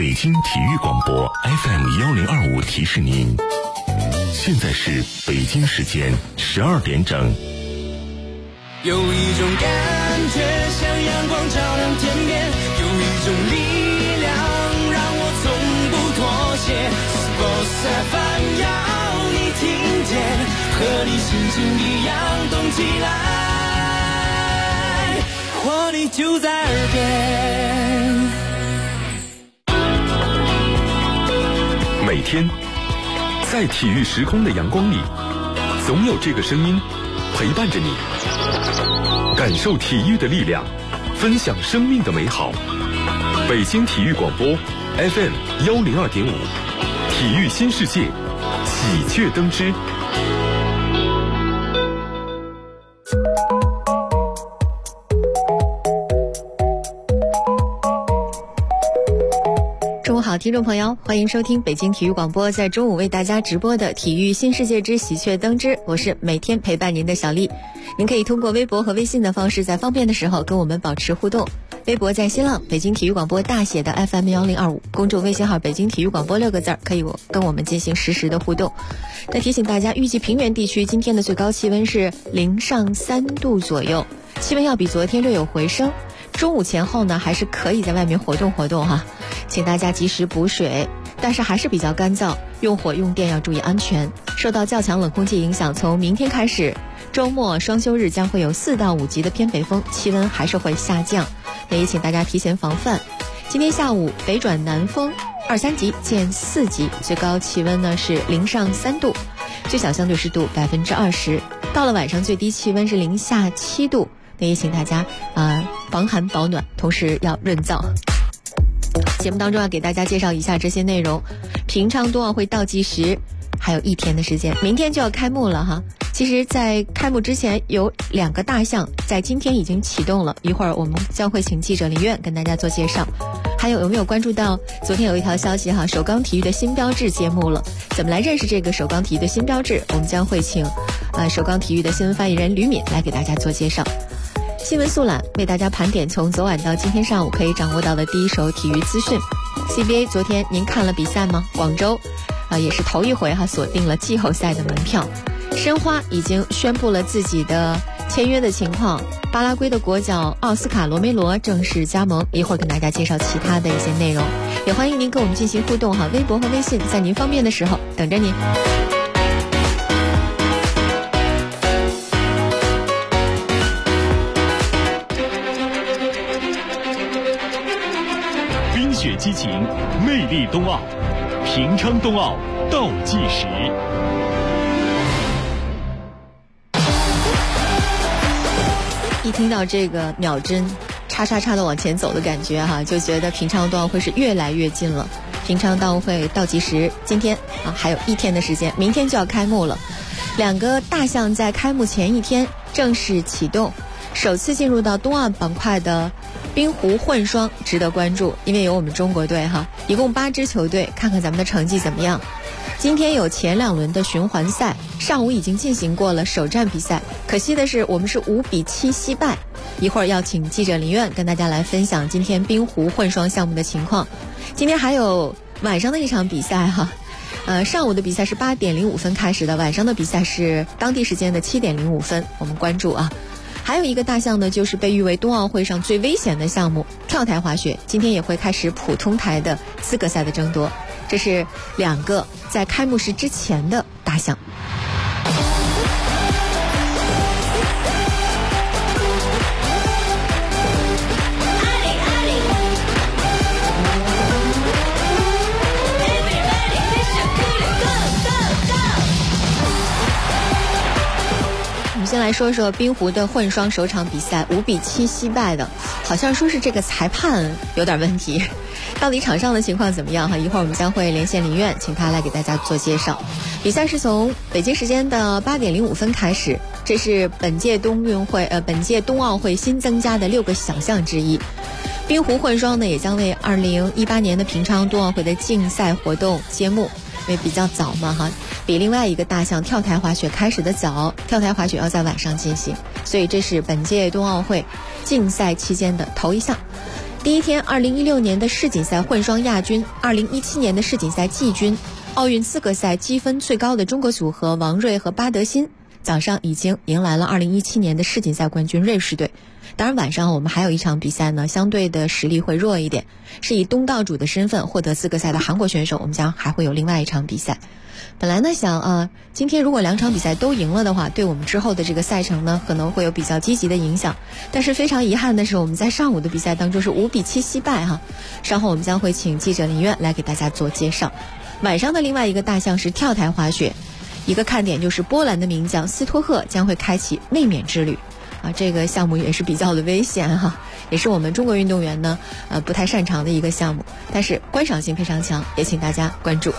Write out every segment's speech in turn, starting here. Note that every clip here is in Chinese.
北京体育广播 FM1025提示您，现在是北京时间12点整。 有一种感觉像阳光照亮天边，有一种力量让我从不妥协。Sports FM 要你听见，和你心情一样动起来，活力就在耳边。 每天在体育时空的阳光里，总有这个声音陪伴着你，感受体育的力量，分享生命的美好。北京体育广播 FM102.5，体育新世界，喜鹊登枝。 中午好，听众朋友，欢迎收听北京体育广播在中午为大家直播的体育新世界之喜鹊登枝，我是每天陪伴您的小丽。您可以通过微博和微信的方式，在方便的时候跟我们保持互动。微博在新浪北京体育广播大写的 FM1025， 公众微信号北京体育广播6个字，可以跟我们进行实时的互动。那提醒大家，预计平原地区今天的最高气温是0上3度左右，气温要比昨天略有回升。中午前后呢，还是可以在外面活动活动哈，请大家及时补水，但是还是比较干燥，用火用电要注意安全。受到较强冷空气影响，从明天开始，周末双休日将会有4到5级的偏北风，气温还是会下降，那也请大家提前防范。今天下午北转南风2、3级见4级，最高气温呢是0上3度，最小相对湿度20%。到了晚上最低气温是0下7度，那也请大家防寒保暖，同时要润燥。节目当中要给大家介绍一下这些内容。平昌冬奥会倒计时还有1天的时间，明天就要开幕了哈。其实在开幕之前有2个大项在今天已经启动了，一会儿我们将会请记者林苑跟大家做介绍。还有没有关注到昨天有一条消息哈，首钢体育的新标志揭幕了。怎么来认识这个首钢体育的新标志，我们将会请首钢体育的新闻发言人吕敏来给大家做介绍。新闻速览为大家盘点从昨晚到今天上午可以掌握到的第一手体育资讯。 CBA 昨天您看了比赛吗？广州也是头一回锁定了季后赛的门票。申花已经宣布了自己的签约的情况，巴拉圭的国脚奥斯卡罗梅罗正式加盟，一会儿跟大家介绍其他的一些内容，也欢迎您跟我们进行互动微博和微信在您方便的时候等着您。 雪激情，魅力冬奥，平昌冬奥倒计时。 一听到这个秒针叉叉叉的往前走的感觉就觉得平昌冬奥会是越来越近了。平昌冬奥会倒计时今天还有1天的时间，明天就要开幕了。2个大项在开幕前1天正式启动，首次进入到冬奥板块的冰壶混双值得关注，因为有我们中国队一共8支球队，看看咱们的成绩怎么样。今天有前2轮的循环赛，上午已经进行过了首战比赛，可惜的是我们是5比7惜败。一会儿要请记者林苑跟大家来分享今天冰壶混双项目的情况。今天还有晚上的一场比赛上午的比赛是8点05分开始的，晚上的比赛是当地时间的7点05分，我们关注还有一个大项呢，就是被誉为冬奥会上最危险的项目跳台滑雪，今天也会开始普通台的资格赛的争夺。这是2个在开幕式之前的大项。先来说说冰壶的混双首场比赛5比7惜败的，好像说是这个裁判有点问题，到底场上的情况怎么样一会儿我们将会连线林苑，请他来给大家做介绍。比赛是从北京时间的8点05分开始，这是本届冬奥会新增加的6个小项之一。冰壶混双呢，也将为2018年的平昌冬奥会的竞赛活动揭幕，因为比较早嘛比另外一个大项跳台滑雪开始的早，跳台滑雪要在晚上进行，所以这是本届冬奥会竞赛期间的头一项。 第一天，2016年的世锦赛混双亚军，2017年的世锦赛季军，奥运资格赛积分最高的中国组合王睿和巴德辛，早上已经迎来了2017年的世锦赛冠军瑞士队。当然晚上我们还有一场比赛呢，相对的实力会弱一点，是以东道主的身份获得资格赛的韩国选手，我们将还会有另外一场比赛。本来呢想今天如果2场比赛都赢了的话，对我们之后的这个赛程呢可能会有比较积极的影响，但是非常遗憾的是我们在上午的比赛当中是5比7惜败哈。稍后我们将会请记者林苑来给大家做介绍。晚上的另外一个大项是跳台滑雪，一个看点就是波兰的名将斯托赫将会开启卫冕之旅这个项目也是比较的危险哈，也是我们中国运动员呢不太擅长的一个项目，但是观赏性非常强，也请大家关注。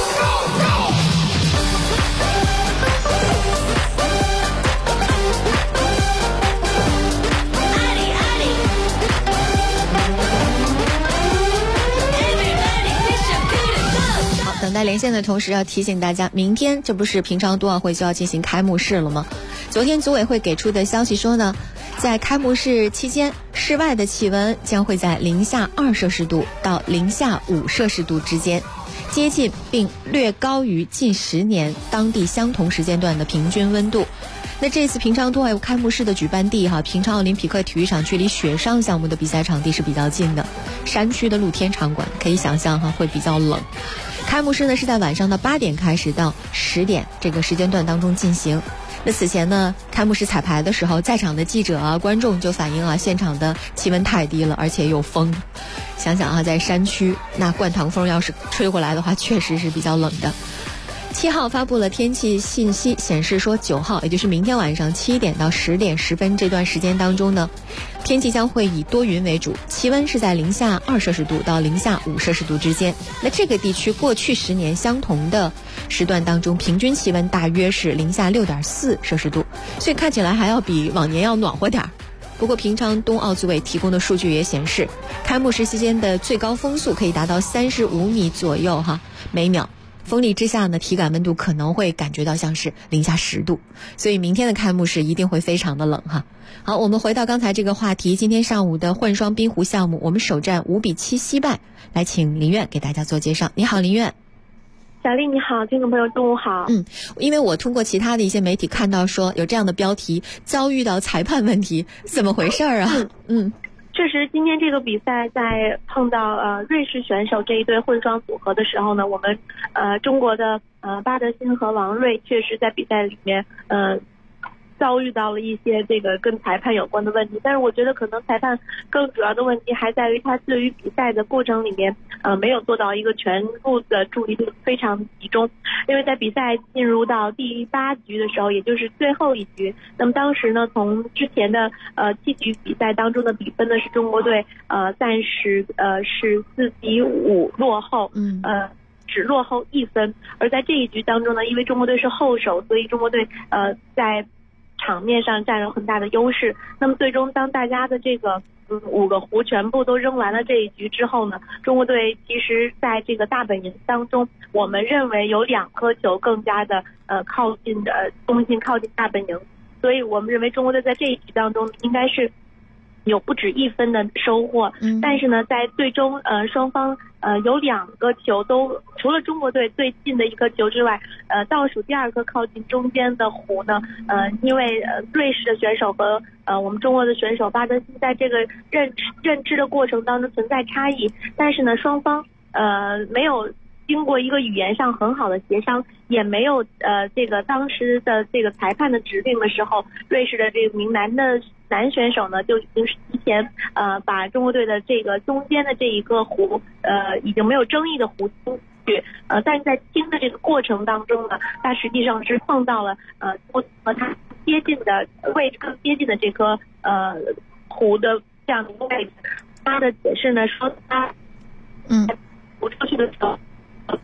等待连线的同时要提醒大家，明天这不是平昌冬奥会就要进行开幕式了吗？昨天组委会给出的消息说呢，在开幕式期间，室外的气温将会在-2摄氏度到-5摄氏度之间，接近并略高于近10年当地相同时间段的平均温度。那这次平昌冬奥会开幕式的举办地平昌奥林匹克体育场距离雪上项目的比赛场地是比较近的，山区的露天场馆可以想象会比较冷。开幕式呢是在晚上的8点开始到10点这个时间段当中进行。那此前呢，开幕式彩排的时候，在场的记者观众就反映现场的气温太低了，而且有风。想想在山区，那灌堂风要是吹过来的话，确实是比较冷的。7号发布了天气信息，显示说9号，也就是明天晚上7点到10点10分这段时间当中呢，天气将会以多云为主，气温是在-2摄氏度到-5摄氏度之间。那这个地区过去10年相同的时段当中，平均气温大约是-6.4摄氏度，所以看起来还要比往年要暖和点儿。不过平昌冬奥组委提供的数据也显示，开幕式期间的最高风速可以达到35米左右每秒。风力之下呢，体感温度可能会感觉到像是-10度，所以明天的开幕式一定会非常的冷好，我们回到刚才这个话题，今天上午的混双冰壶项目，我们首战5比7惜败，来请林苑给大家做介绍。你好，林苑。 小丽你好，听众朋友中午好。 因为我通过其他的一些媒体看到说有这样的标题，遭遇到裁判问题，怎么回事啊？ 确实，今天这个比赛在碰到瑞士选手这一对混双组合的时候呢，我们中国的巴德辛和王睿确实在比赛里面遭遇到了一些这个跟裁判有关的问题，但是我觉得可能裁判更主要的问题还在于他对于比赛的过程里面没有做到一个全部的注意力非常集中。因为在比赛进入到第8局的时候，也就是最后一局，那么当时呢，从之前的7局比赛当中的比分呢是中国队暂时是4比5落后，只落后1分。而在这一局当中呢，因为中国队是后手，所以中国队在场面上占有很大的优势。那么最终当大家的这个5个壶全部都扔完了这一局之后呢，中国队其实在这个大本营当中，我们认为有2颗球更加的靠近的中心，靠近大本营，所以我们认为中国队在这一局当中应该是有不止1分的收获。但是呢，在最终双方有2个球都除了中国队最近的1颗球之外，倒数第2颗靠近中间的壶呢，因为瑞士的选手和我们中国的选手巴德辛在这个认知的过程当中存在差异，但是呢双方没有经过一个语言上很好的协商，也没有这个当时的这个裁判的指令的时候，瑞士的这个男选手呢就已经是提前把中国队的这个中间的这一个壶已经没有争议的壶清去，但是在清的这个过程当中呢，他实际上是碰到了和他接近的位置更接近的这颗壶的这样的一个位置。他的解释呢说他壶出去的时候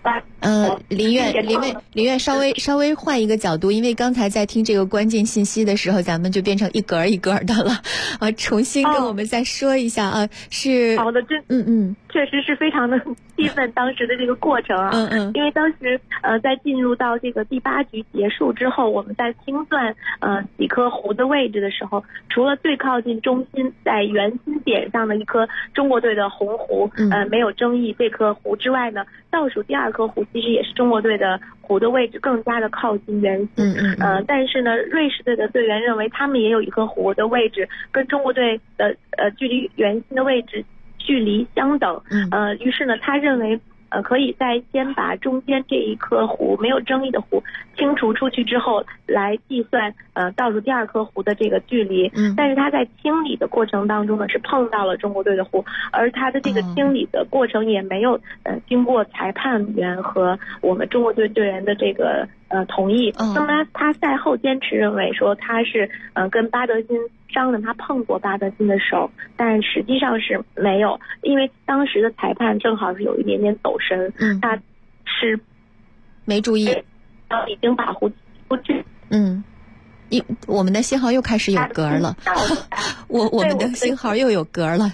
林月稍微换一个角度，因为刚才在听这个关键信息的时候，咱们就变成一格一格的了重新跟我们再说一下是好的，确实是非常的气愤当时的这个过程因为当时在进入到这个第8局结束之后，我们在清算几颗湖的位置的时候，除了最靠近中心在圆心点上的一颗中国队的红湖没有争议这颗湖之外呢，倒数第2颗湖其实也是中国队的湖的位置更加的靠近圆心但是呢瑞士队的队员认为他们也有一颗湖的位置跟中国队的距离圆心的位置距离相等于是呢他认为可以在先把中间这一颗湖没有争议的湖清除出去之后来计算倒数第2颗湖的这个距离但是他在清理的过程当中呢是碰到了中国队的湖，而他的这个清理的过程也没有经过裁判员和我们中国队队员的这个同意那么他赛后坚持认为说他是跟巴德辛商量他碰过巴德辛的手，但实际上是没有，因为当时的裁判正好是有一点点走神他是没注意已经把湖出去我们的信号又开始有格了我们的信号又有格了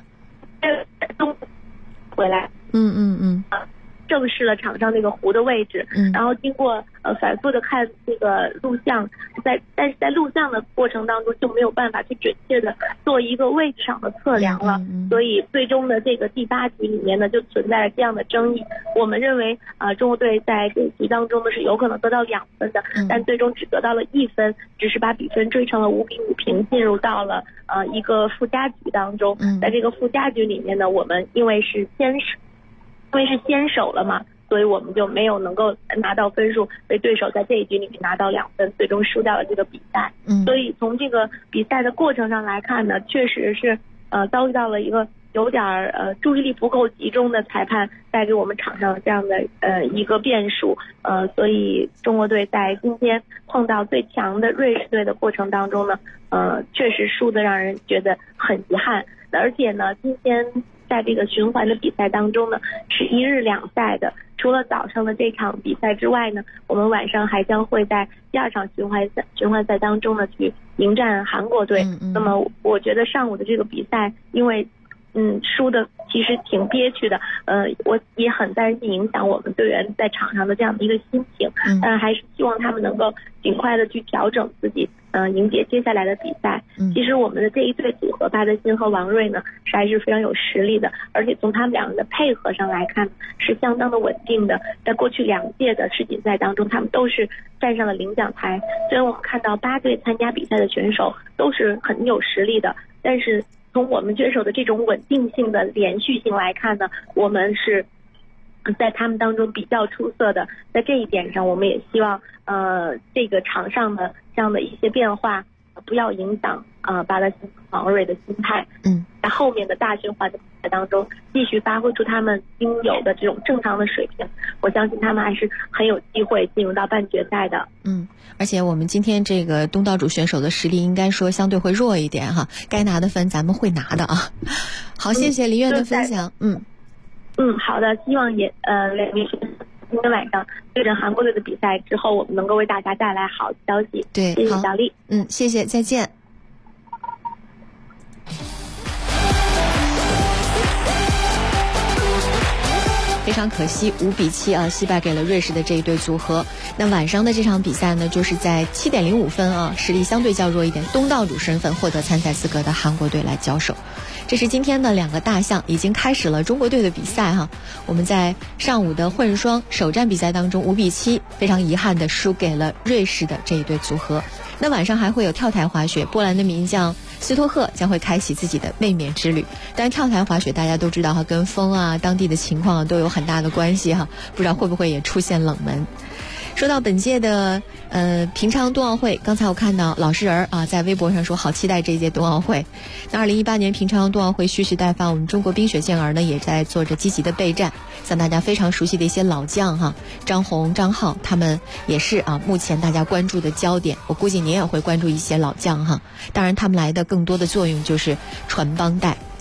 回来正视了场上那个湖的位置然后经过反复的看这个录像但是在录像的过程当中就没有办法去准确的做一个位置上的测量了所以最终的这个第8局里面呢就存在了这样的争议我们认为中国队在这局当中呢是有可能得到2分的但最终只得到了1分只是把比分追成了5-5平进入到了一个附加局当中在这个附加局里面呢我们因为是先手了嘛所以我们就没有能够拿到分数被对手在这一局里面拿到2分最终输掉了这个比赛所以从这个比赛的过程上来看呢确实是遭遇到了一个有点注意力不够集中的裁判带给我们场上这样的一个变数所以中国队在今天碰到最强的瑞士队的过程当中呢确实输得让人觉得很遗憾而且呢今天在这个循环的比赛当中呢是1日2赛的除了早上的这场比赛之外呢我们晚上还将会在第2场循环赛当中呢去迎战韩国队那么我觉得上午的这个比赛因为输的其实挺憋屈的我也很担心影响我们队员在场上的这样的一个心情但还是希望他们能够尽快的去调整自己迎接接下来的比赛其实我们的这一对组合巴德辛和王睿呢是还是非常有实力的而且从他们两人的配合上来看是相当的稳定的在过去2届的世锦赛当中他们都是站上了领奖台虽然我们看到8队参加比赛的选手都是很有实力的但是从我们选手的这种稳定性的连续性来看呢我们是在他们当中比较出色的在这一点上我们也希望这个场上的这样的一些变化不要影响巴德辛王睿的心态在后面的大循环的比赛当中继续发挥出他们应有的这种正常的水平我相信他们还是很有机会进入到半决赛的而且我们今天这个东道主选手的实力应该说相对会弱一点哈该拿的分咱们会拿的好谢谢林月的分享好的希望也两名选手今天晚上对阵韩国队的比赛之后我们能够为大家带来好消息对谢谢小丽谢谢再见非常可惜5-7惜败给了瑞士的这一对组合那晚上的这场比赛呢就是在7点05分实力相对较弱一点东道主身份获得参赛资格的韩国队来交手这是今天的2个大项已经开始了中国队的比赛我们在上午的混双首战比赛当中5-7非常遗憾的输给了瑞士的这一对组合那晚上还会有跳台滑雪波兰的名将斯托赫将会开启自己的卫冕之旅但跳台滑雪大家都知道跟风当地的情况都有很大的关系不知道会不会也出现冷门说到本届的平昌冬奥会刚才我看到老实人在微博上说好期待这一届冬奥会那2018年平昌冬奥会蓄势待发我们中国冰雪健儿呢也在做着积极的备战像大家非常熟悉的一些老将张红张浩他们也是目前大家关注的焦点我估计您也会关注一些老将当然他们来的更多的作用就是传帮带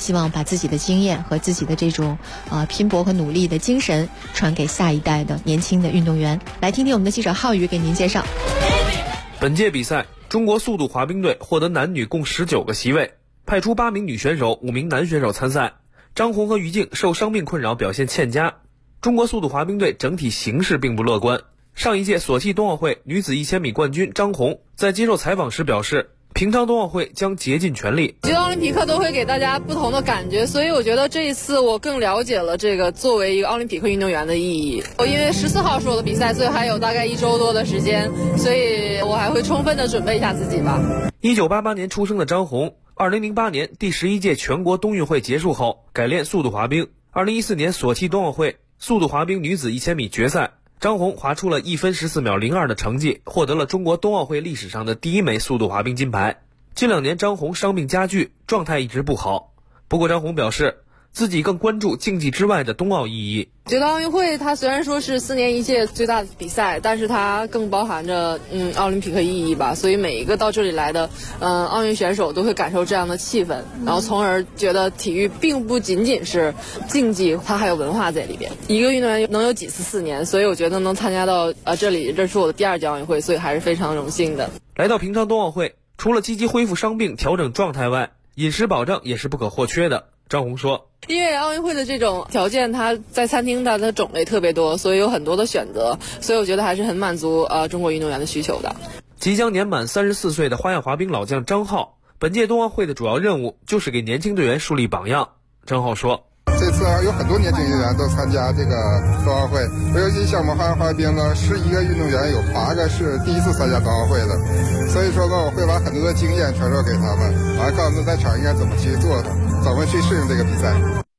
希望把自己的经验和自己的这种拼搏和努力的精神传给下一代的年轻的运动员。来听听我们的记者浩宇给您介绍。 本届比赛，中国速度滑冰队获得男女共19个席位，派出8名女选手、5名男选手参赛。张红和于静受伤病困扰，表现欠佳。中国速度滑冰队整体形势并不乐观。上一届索契冬奥会女子1000米冠军张红在接受采访时表示，平昌冬奥会将竭尽全力。 觉得奥林匹克都会给大家不同的感觉，所以我觉得这一次我更了解了这个作为一个奥林匹克运动员的意义。因为14号是我的比赛，所以还有大概1周多的时间，所以我还会充分的准备一下自己吧。 1988年出生的张红，2008年第11届全国冬运会结束后改练速度滑冰。2014年索契冬奥会速度滑冰女子1000米决赛，张红滑出了1分14秒02的成绩，获得了中国冬奥会历史上的第1枚速度滑冰金牌。近2年张红伤病加剧，状态一直不好。不过张红表示，自己更关注竞技之外的冬奥意义。 觉得奥运会它虽然说是4年1届最大的比赛，但是它更包含着奥林匹克意义吧。所以每一个到这里来的奥运选手都会感受这样的气氛，然后从而觉得体育并不仅仅是竞技，它还有文化在里边。一个运动员能有几次4年，所以我觉得能参加到这里，这是我的第2届奥运会，所以还是非常荣幸的。 来到平昌冬奥会，除了积极恢复伤病、调整状态外，饮食保障也是不可或缺的。张红说， 因为奥运会的这种条件，它在餐厅它的种类特别多，所以有很多的选择，所以我觉得还是很满足中国运动员的需求的。 即将年满34岁的花样滑冰老将张浩，本届冬奥会的主要任务就是给年轻队员树立榜样。张浩说， 这次有很多年轻运动员都参加这个冬奥会，我有印象，我们花样滑冰呢11个运动员有8个是第一次参加冬奥会的，所以说呢，我会把很多的经验传授给他们，告诉他们在场应该怎么去做的，怎么去适应这个比赛。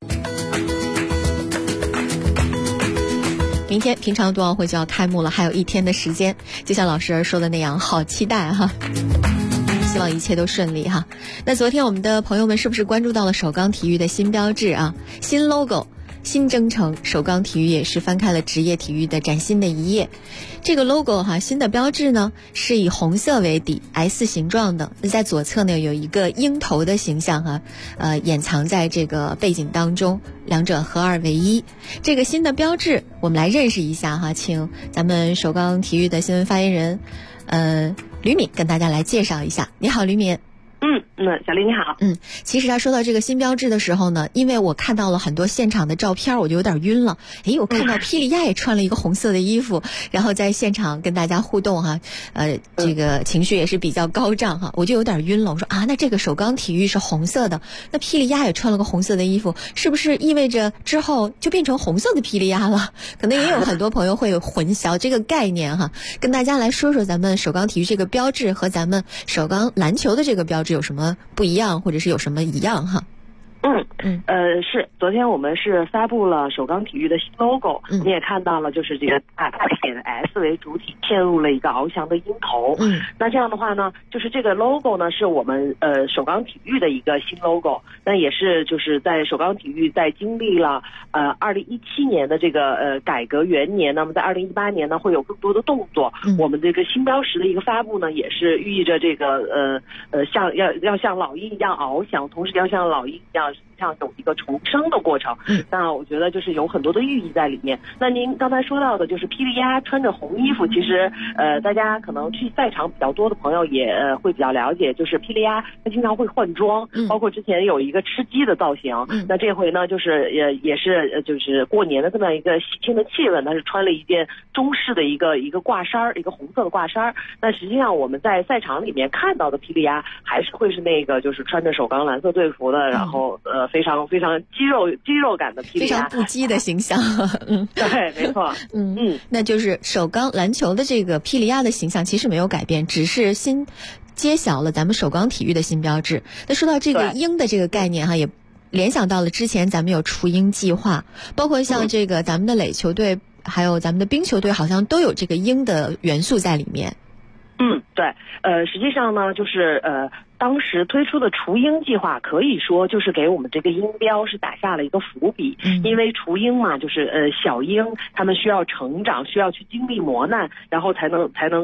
明天平昌冬奥会就要开幕了，还有1天的时间，就像老师儿说的那样，好期待哈！希望一切都顺利哈。那昨天我们的朋友们是不是关注到了首钢体育的新标志啊、新 logo、新征程？首钢体育也是翻开了职业体育的崭新的一页。这个 logo 哈，新的标志呢是以红色为底 ，S 形状的。那在左侧呢有一个鹰头的形象哈，掩藏在这个背景当中，两者合二为一。这个新的标志，我们来认识一下哈，请咱们首钢体育的新闻发言人，吕敏跟大家来介绍一下。你好，吕敏。 小丽你好。 其实他说到这个新标志的时候呢，因为我看到了很多现场的照片，我就有点晕了。我看到霹雳鸭也穿了一个红色的衣服，然后在现场跟大家互动哈，这个情绪也是比较高涨哈，我就有点晕了。我说那这个首钢体育是红色的，那霹雳鸭也穿了个红色的衣服，是不是意味着之后就变成红色的霹雳鸭了？可能也有很多朋友会有混淆这个概念哈，跟大家来说说咱们首钢体育这个标志和咱们首钢篮球的这个标志有什么不一样，或者是有什么一样哈？ 是昨天我们是发布了首钢体育的新 logo，你也看到了，就是这个大写的 S 为主体，嵌入了一个翱翔的鹰头。那这样的话呢，就是这个 logo 呢是我们首钢体育的一个新 logo， 那也是就是在首钢体育在经历了2017年的这个改革元年，那么在2018年呢会有更多的动作。我们这个新标识的一个发布呢，也是寓意着这个要像老鹰一样翱翔，同时要像老鹰一样有一个重生的过程。那我觉得就是有很多的寓意在里面。那您刚才说到的就是霹雳鸭穿着红衣服，其实大家可能去赛场比较多的朋友也会比较了解，就是霹雳鸭它经常会换装，包括之前有一个吃鸡的造型。那这回呢就是也是就是过年的这么一个喜庆的气氛，它是穿了一件中式的一个挂衫，一个红色的挂衫。那实际上我们在赛场里面看到的霹雳鸭还是会是那个就是穿着首钢蓝色队服的，然后非常非常肌肉感的霹雳鸭， 非常不羁的形象。 对，没错。 那就是首钢篮球的这个霹雳鸭的形象其实没有改变，只是新揭晓了咱们首钢体育的新标志。那说到这个鹰的这个概念哈，也联想到了之前咱们有雏鹰计划，包括像这个咱们的垒球队还有咱们的冰球队好像都有这个鹰的元素在里面。 对，实际上呢，就是当时推出的雏鹰计划，可以说就是给我们这个鹰标是打下了一个伏笔。因为雏鹰嘛，就是小鹰，它们需要成长，需要去经历磨难，然后才能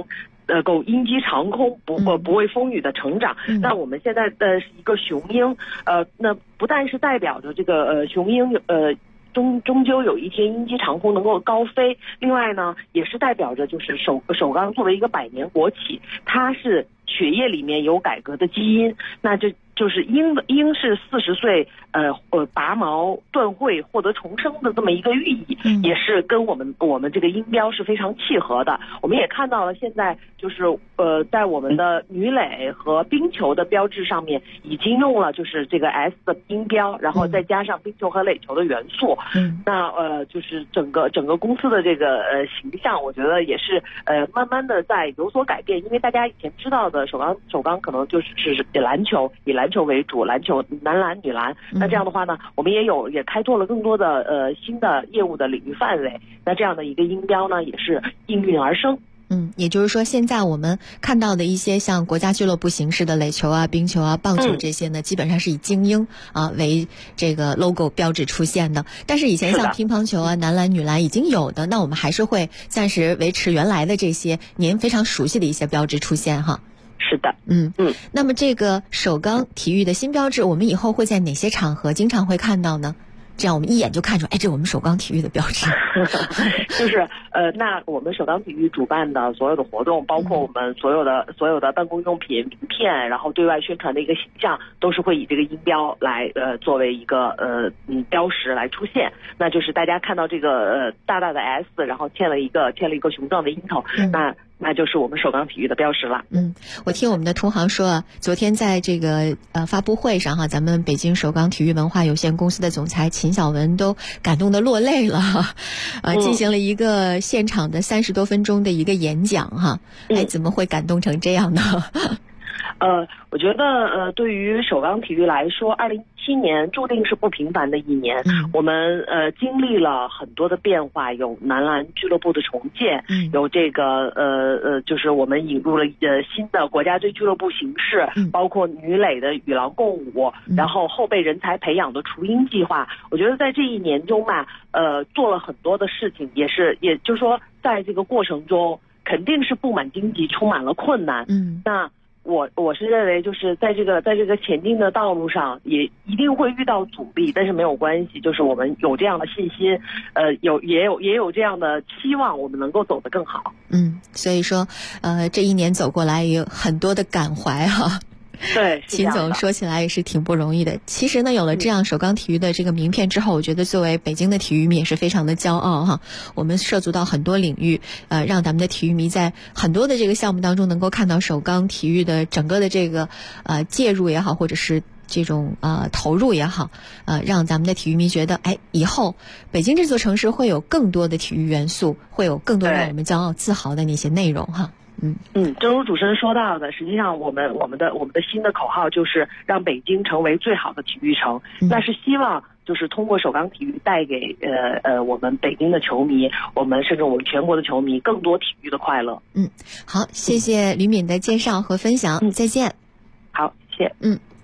够鹰击长空，不畏风雨的成长。那我们现在的一个雄鹰，那不但是代表着这个雄鹰终究有一天鹰击长空能够高飞，另外呢也是代表着就是首钢作为一个100年国企，它是血液里面有改革的基因，那就是鹰是40岁拔毛断喙获得重生的这么一个寓意，也是跟我们这个鹰标是非常契合的。我们也看到了现在就是在我们的女垒和冰球的标志上面已经用了就是这个 S 的鹰标，然后再加上冰球和垒球的元素。那就是整个公司的这个形象，我觉得也是慢慢的在有所改变，因为大家以前知道的首钢可能就是以篮球为主，篮球男篮女篮。那这样的话呢，我们也开拓了更多的新的业务的领域范围。那这样的一个鹰标呢，也是应运而生。 也就是说现在我们看到的一些像国家俱乐部形式的垒球啊、冰球啊、棒球这些呢，基本上是以精英为这个 logo 标志出现的。但是以前像乒乓球啊、男篮女篮已经有的，那我们还是会暂时维持原来的这些您非常熟悉的一些标志出现哈。 是的。 那么这个首钢体育的新标志，我们以后会在哪些场合经常会看到呢？这样我们一眼就看出，这是我们首钢体育的标志。 就是那我们首钢体育主办的所有的活动，包括我们所有的办公用品、名片，然后对外宣传的一个形象，都是会以这个鹰标来作为一个标识来出现。那就是大家看到这个大大的 S， 然后嵌了一个雄壮的鹰头，那就是我们首钢体育的标识了。 我听我们的同行说，昨天在这个发布会上咱们北京首钢体育文化有限公司的总裁秦晓文都感动得落泪了进行了一个现场的30多分钟的一个演讲怎么会感动成这样呢？ 我觉得对于首钢体育来说，2017年注定是不平凡的一年。我们经历了很多的变化，有男篮俱乐部的重建，有这个就是我们引入了新的国家队俱乐部形式，包括女垒的与狼共舞，然后后备人才培养的雏鹰计划。我觉得在这一年中做了很多的事情，也就是说在这个过程中肯定是布满荆棘，充满了困难。那我是认为，就是在这个前进的道路上，也一定会遇到阻力，但是没有关系，就是我们有这样的信心，也有这样的期望，我们能够走得更好。 所以说，这一年走过来也有很多的感怀对， 秦总说起来也是挺不容易的。其实呢，有了这样首钢体育的这个名片之后，我觉得作为北京的体育迷也是非常的骄傲我们涉足到很多领域，让咱们的体育迷在很多的这个项目当中能够看到首钢体育的整个的这个介入也好，或者是这种投入也好，让咱们的体育迷觉得以后北京这座城市会有更多的体育元素，会有更多让我们骄傲自豪的那些内容正如主持人说到的，实际上我们的新的口号就是让北京成为最好的体育城。那是希望就是通过首钢体育带给我们北京的球迷，甚至我们全国的球迷更多体育的快乐。 好，谢谢吕敏的介绍和分享，再见。 好，谢谢。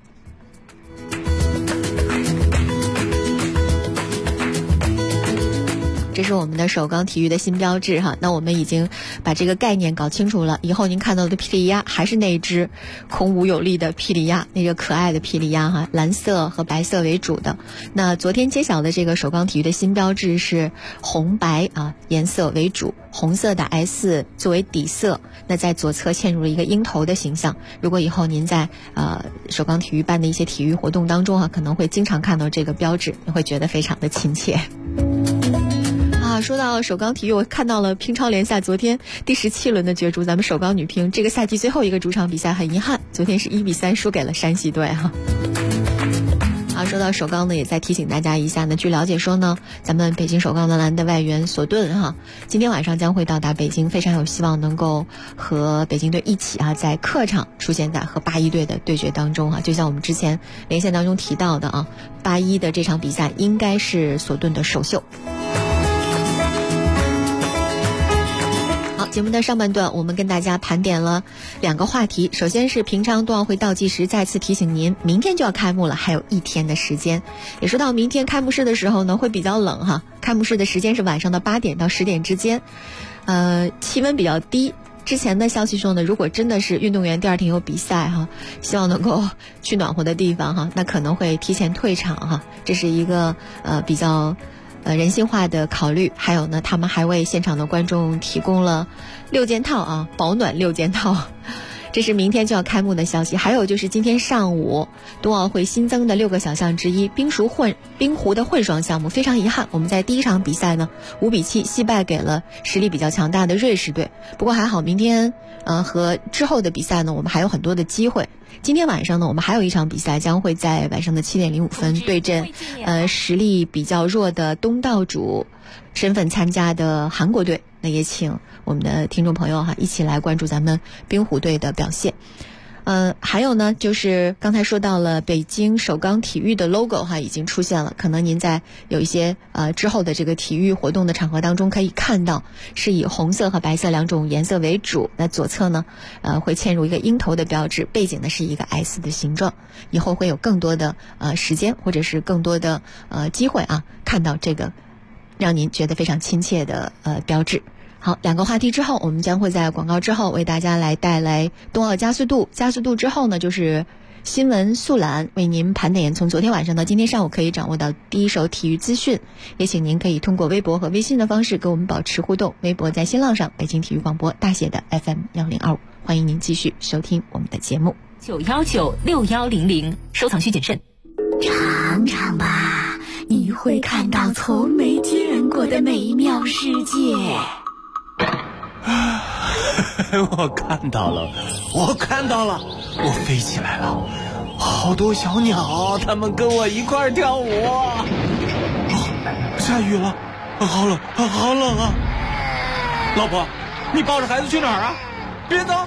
这是我们的首钢体育的新标志那我们已经把这个概念搞清楚了，以后您看到的霹雳鸭还是那只孔武有力的霹雳鸭，那个可爱的霹雳鸭蓝色和白色为主的。那昨天揭晓的这个首钢体育的新标志是红白颜色为主，红色的 S 作为底色，那在左侧嵌入了一个鹰头的形象。如果以后您在首钢体育办的一些体育活动当中可能会经常看到这个标志，你会觉得非常的亲切。说到首钢体育，我看到了乒超联赛昨天第17轮的角逐，咱们首钢女乒这个赛季最后一个主场比赛，很遗憾昨天是1-3输给了山西队说到首钢呢，也再提醒大家一下呢，据了解说呢，咱们北京首钢男篮的外援索顿今天晚上将会到达北京，非常有希望能够和北京队一起在客场出现在和81队的对决当中就像我们之前连线当中提到的81的这场比赛应该是索顿的首秀。节目的上半段，我们跟大家盘点了2个话题。首先是平昌冬奥会倒计时，再次提醒您，明天就要开幕了，还有1天的时间。也说到明天开幕式的时候呢，会比较冷开幕式的时间是晚上的8点到10点之间，气温比较低， 之前的消息说呢，如果真的是运动员第二天有比赛哈，希望能够去暖和的地方哈，那可能会提前退场哈，这是一个比较人性化的考虑。还有呢，他们还为现场的观众提供了6件套啊，保暖6件套。这是明天就要开幕的消息。还有就是今天上午冬奥会新增的6个小项之一冰壶的混双项目，非常遗憾我们在第一场比赛呢5-7惜败给了实力比较强大的瑞士队。不过还好明天和之后的比赛呢我们还有很多的机会。今天晚上呢我们还有一场比赛，将会在晚上的7点05分对阵实力比较弱的东道主身份参加的韩国队。那也请我们的听众朋友一起来关注咱们冰壶队的表现。还有呢，就是刚才说到了北京首钢体育的 logo 已经出现了，可能您在有一些之后的这个体育活动的场合当中可以看到，是以红色和白色2种颜色为主。那左侧呢会嵌入一个鹰头的标志，背景呢是一个 S 的形状。以后会有更多的时间或者是更多的机会看到这个让您觉得非常亲切的标志。好，2个话题之后，我们将会在广告之后为大家来带来冬奥加速度。加速度之后呢，就是新闻速览，为您盘点从昨天晚上到今天上午可以掌握到第一手体育资讯。也请您可以通过微博和微信的方式跟我们保持互动。微博在新浪上北京体育广播大写的 FM1025，欢迎您继续收听我们的节目。 9196100，收藏需谨慎。尝尝吧，你会看到从没见过的美妙世界。 我看到了，我飞起来了，好多小鸟，它们跟我一块儿跳舞。下雨了，好冷啊！老婆，你抱着孩子去哪儿啊？别走！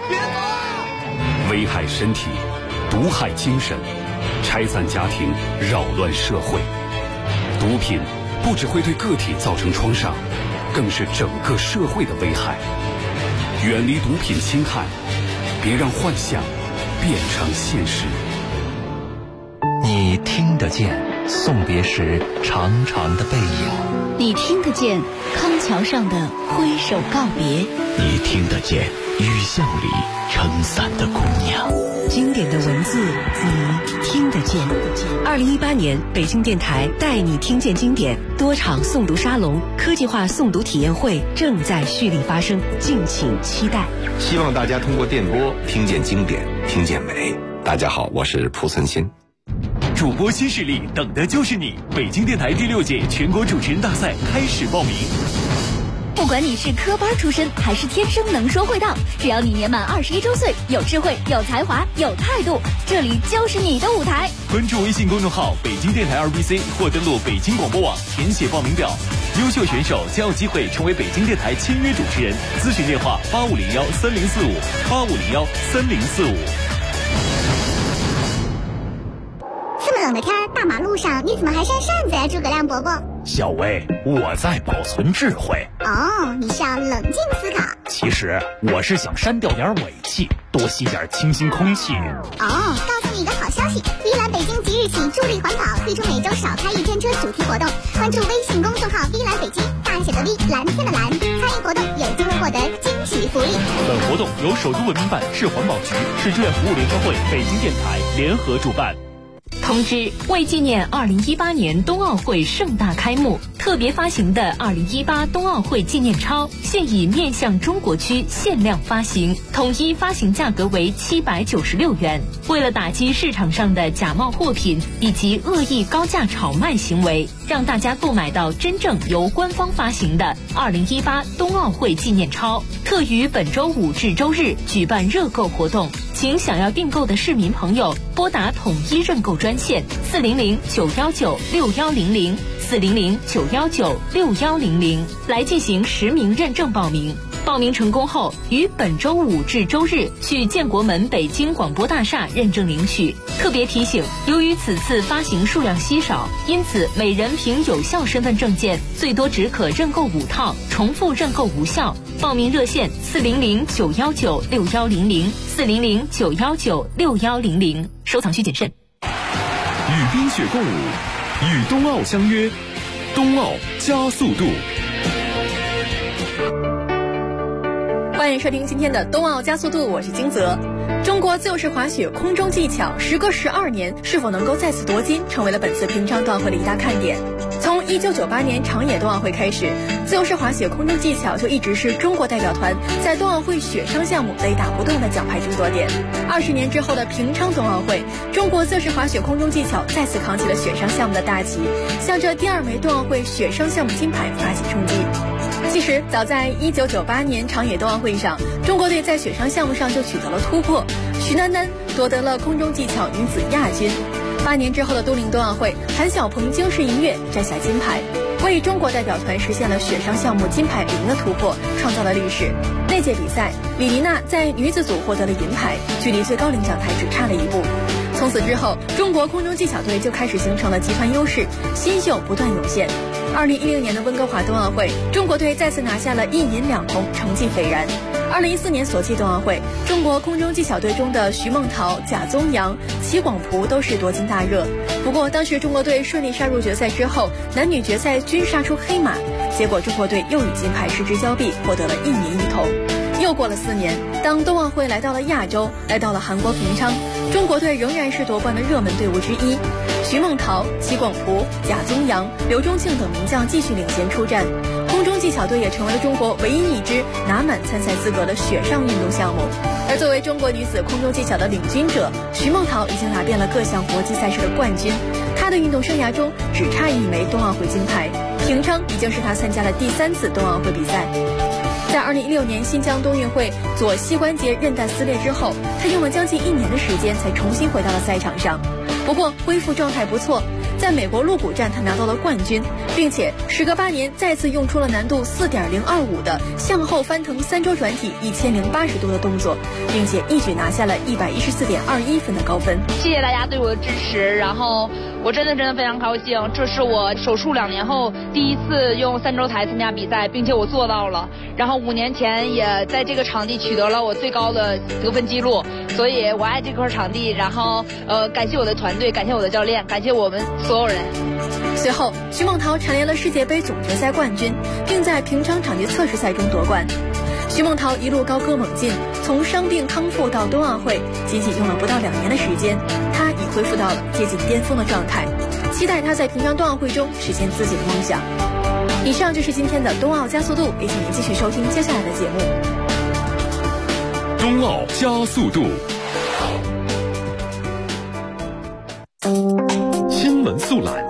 危害身体，毒害精神，拆散家庭，扰乱社会。毒品不只会对个体造成创伤，更是整个社会的危害。远离毒品侵害，别让幻想变成现实。 你听得见送别时长长的背影， 你听得见康桥上的挥手告别， 你听得见雨巷里撑伞的姑娘。 经典的文字你听得见。2018年北京电台带你听见经典多场诵读沙龙、科技化诵读体验会正在蓄力发生，敬请期待。 希望大家通过电波听见经典，听见美。大家好，我是蒲存昕。 主播新势力，等的就是你！北京电台第6届全国主持人大赛开始报名。 不管你是科班出身还是天生能说会道，只要你年满21周岁，有智慧、有才华、有态度，这里就是你的舞台。 关注微信公众号北京电台2BC 或登录北京广播网填写报名表，优秀选手将有机会成为北京电台签约主持人。咨询电话85013045，85013045。 这么冷的天，大马路上你怎么还扇扇子呀，诸葛亮伯伯？ 小薇，我在保存智慧。 哦，你是要冷静思考。 其实我是想删掉点尾气，多吸点清新空气。 哦，告诉你一个好消息，V 蓝北京即日起助力环保，推出每周少开1天车主题活动。关注微信公众号 V 蓝北京，大写的 V， 蓝天的蓝，参与活动有机会获得惊喜福利。 本活动由首都文明办、市环保局、市志愿服务联合会、北京电台联合主办。 通知：为纪念2018年冬奥会盛大开幕，特别发行的2018冬奥会纪念钞现已面向中国区限量发行，统一发行价格为796元。为了打击市场上的假冒货品以及恶意高价炒卖行为，让大家购买到真正由官方发行的2018冬奥会纪念钞，特于本周5至周日举办热购活动。请想要订购的市民朋友拨打统一认购专线400-919-6100 400-919-6100来进行实名认证报名。报名成功后，于本周5至周日去建国门北京广播大厦认证领取。特别提醒，由于此次发行数量稀少，因此每人凭有效身份证件最多只可认购5套，重复认购无效。报名热线400-919-6100 400-919-6100，收藏需谨慎。 与冰雪共舞，与冬奥相约，冬奥加速度。 欢迎收听今天的冬奥加速度，我是金泽。中国自由式滑雪空中技巧时隔12年是否能够再次夺金，成为了本次平昌冬奥会的一大看点。从1998年长野冬奥会开始，自由式滑雪空中技巧就一直是中国代表团在冬奥会雪上项目雷打不动的奖牌争夺点。20年之后的平昌冬奥会，中国自由式滑雪空中技巧再次扛起了雪上项目的大旗，向着第2枚冬奥会雪上项目金牌发起冲击。其实早在1998年长野冬奥会上，中国队在雪上项目上就取得了突破，徐丹丹夺得了空中技巧女子亚军。8年之后的都灵冬奥会，韩晓鹏惊世一跃摘下金牌，为中国代表团实现了雪上项目金牌0的突破，创造了历史。那届比赛，李丽娜在女子组获得了银牌，距离最高领奖台只差了1步。从此之后，中国空中技巧队就开始形成了集团优势，新秀不断涌现。2016年的温哥华冬奥会，中国队再次拿下了1银2铜，成绩斐然。2014年索契冬奥会，中国空中技巧队中的徐梦桃、贾宗洋、齐广璞都是夺金大热。不过，当时中国队顺利杀入决赛之后，男女决赛均杀出黑马，结果中国队又与金牌失之交臂，获得了1银1铜。又过了4年，当冬奥会来到了亚洲，来到了韩国平昌，中国队仍然是夺冠的热门队伍之一。徐梦桃、齐广璞、贾宗洋、刘钟庆等名将继续领衔出战，空中技巧队也成为了中国唯一一支拿满参赛资格的雪上运动项目。而作为中国女子空中技巧的领军者，徐梦桃已经拿遍了各项国际赛事的冠军，她的运动生涯中只差1枚冬奥会金牌。平昌已经是她参加了第3次冬奥会比赛。在2016年新疆冬运会左膝关节韧带撕裂之后，她用了将近1年的时间才重新回到了赛场上。不过恢复状态不错，在美国鹿谷站她拿到了冠军，并且时隔8年再次用出了难度4.025的向后翻腾3周转体1080度的动作，并且一举拿下了114.21分的高分。 谢谢大家对我的支持，然后我真的非常高兴，这是我手术2年后第一次用3周台参加比赛，并且我做到了。然后5年前也在这个场地取得了我最高的得分记录，所以我爱这块场地。然后感谢我的团队，感谢我的教练，感谢我们所有人。 随后，徐梦桃蝉联了世界杯总决赛冠军，并在平昌场地测试赛中夺冠。徐梦桃一路高歌猛进，从伤病康复到冬奥会，仅仅用了不到2年的时间，她已恢复到了接近巅峰的状态。期待她在平昌冬奥会中实现自己的梦想。以上就是今天的冬奥加速度，也请您继续收听接下来的节目。 冬奥加速度，新闻速览。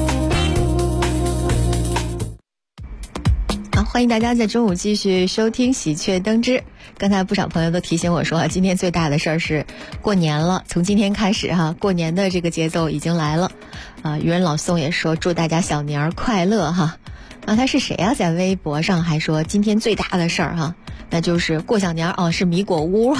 欢迎大家在中午继续收听喜鹊登枝。刚才不少朋友都提醒我说，今天最大的事儿是过年了，从今天开始过年的这个节奏已经来了。渔人老宋也说祝大家小年儿快乐哈。他是谁啊？在微博上还说今天最大的事儿那就是过小年是米果屋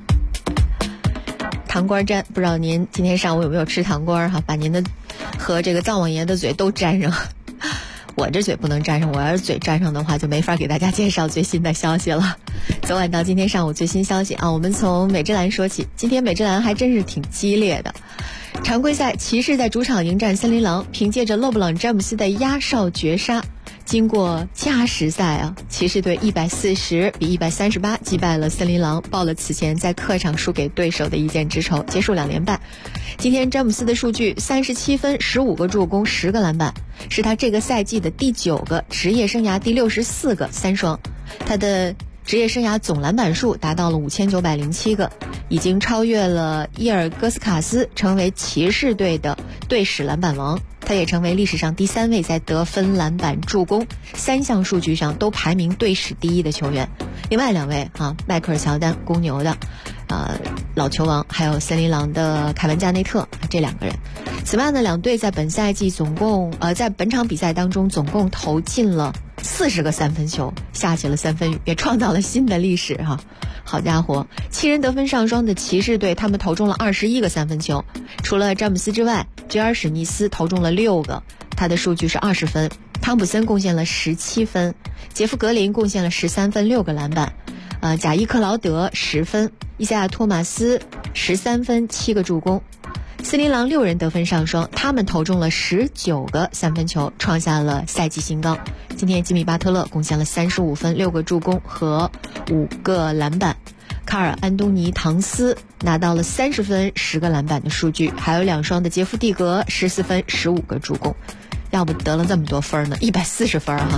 糖瓜粘，不知道您今天上午有没有吃糖瓜把您的和这个灶王爷的嘴都粘上。我这嘴不能粘上，我要是嘴粘上的话就没法给大家介绍最新的消息了。昨晚到今天上午最新消息我们从美职篮说起。今天美职篮还真是挺激烈的。常规赛骑士在主场迎战森林狼，凭借着勒布朗詹姆斯的压哨绝杀，经过加时赛骑士队140比138击败了森林狼，报了此前在客场输给对手的一箭之仇，结束2连败。今天詹姆斯的数据37分15个助攻10个篮板，是他这个赛季的第9个，职业生涯第64个3双。他的职业生涯总篮板数达到了5907个，已经超越了伊尔戈斯卡斯，成为骑士队的队史篮板王。他也成为历史上第3位在得分、篮板、助攻3项数据上都排名队史第1的球员。另外2位迈克尔乔丹，公牛的老球王，还有森林狼的凯文加内特，这2个人。此外呢，2队在本赛季在本场比赛当中总共投进了40个3分球，下起了3分雨，也创造了新的历史好家伙，7人得分上双的骑士队，他们投中了21个3分球，除了詹姆斯之外，吉尔史密斯投中了6个，他的数据是20分，汤普森贡献了17分，杰夫格林贡献了13分6个篮板，贾伊克劳德10分，伊赛亚托马斯13分7个助攻。 斯林狼6人得分上双，他们投中了19个三分球，创下了赛季新高。今天吉米巴特勒贡献了35分、6个助攻和5个篮板。卡尔安东尼唐斯拿到了30分、10个篮板的数据，还有2双的杰夫蒂格14分、15个助攻。要不得了这么多分呢，140分哈。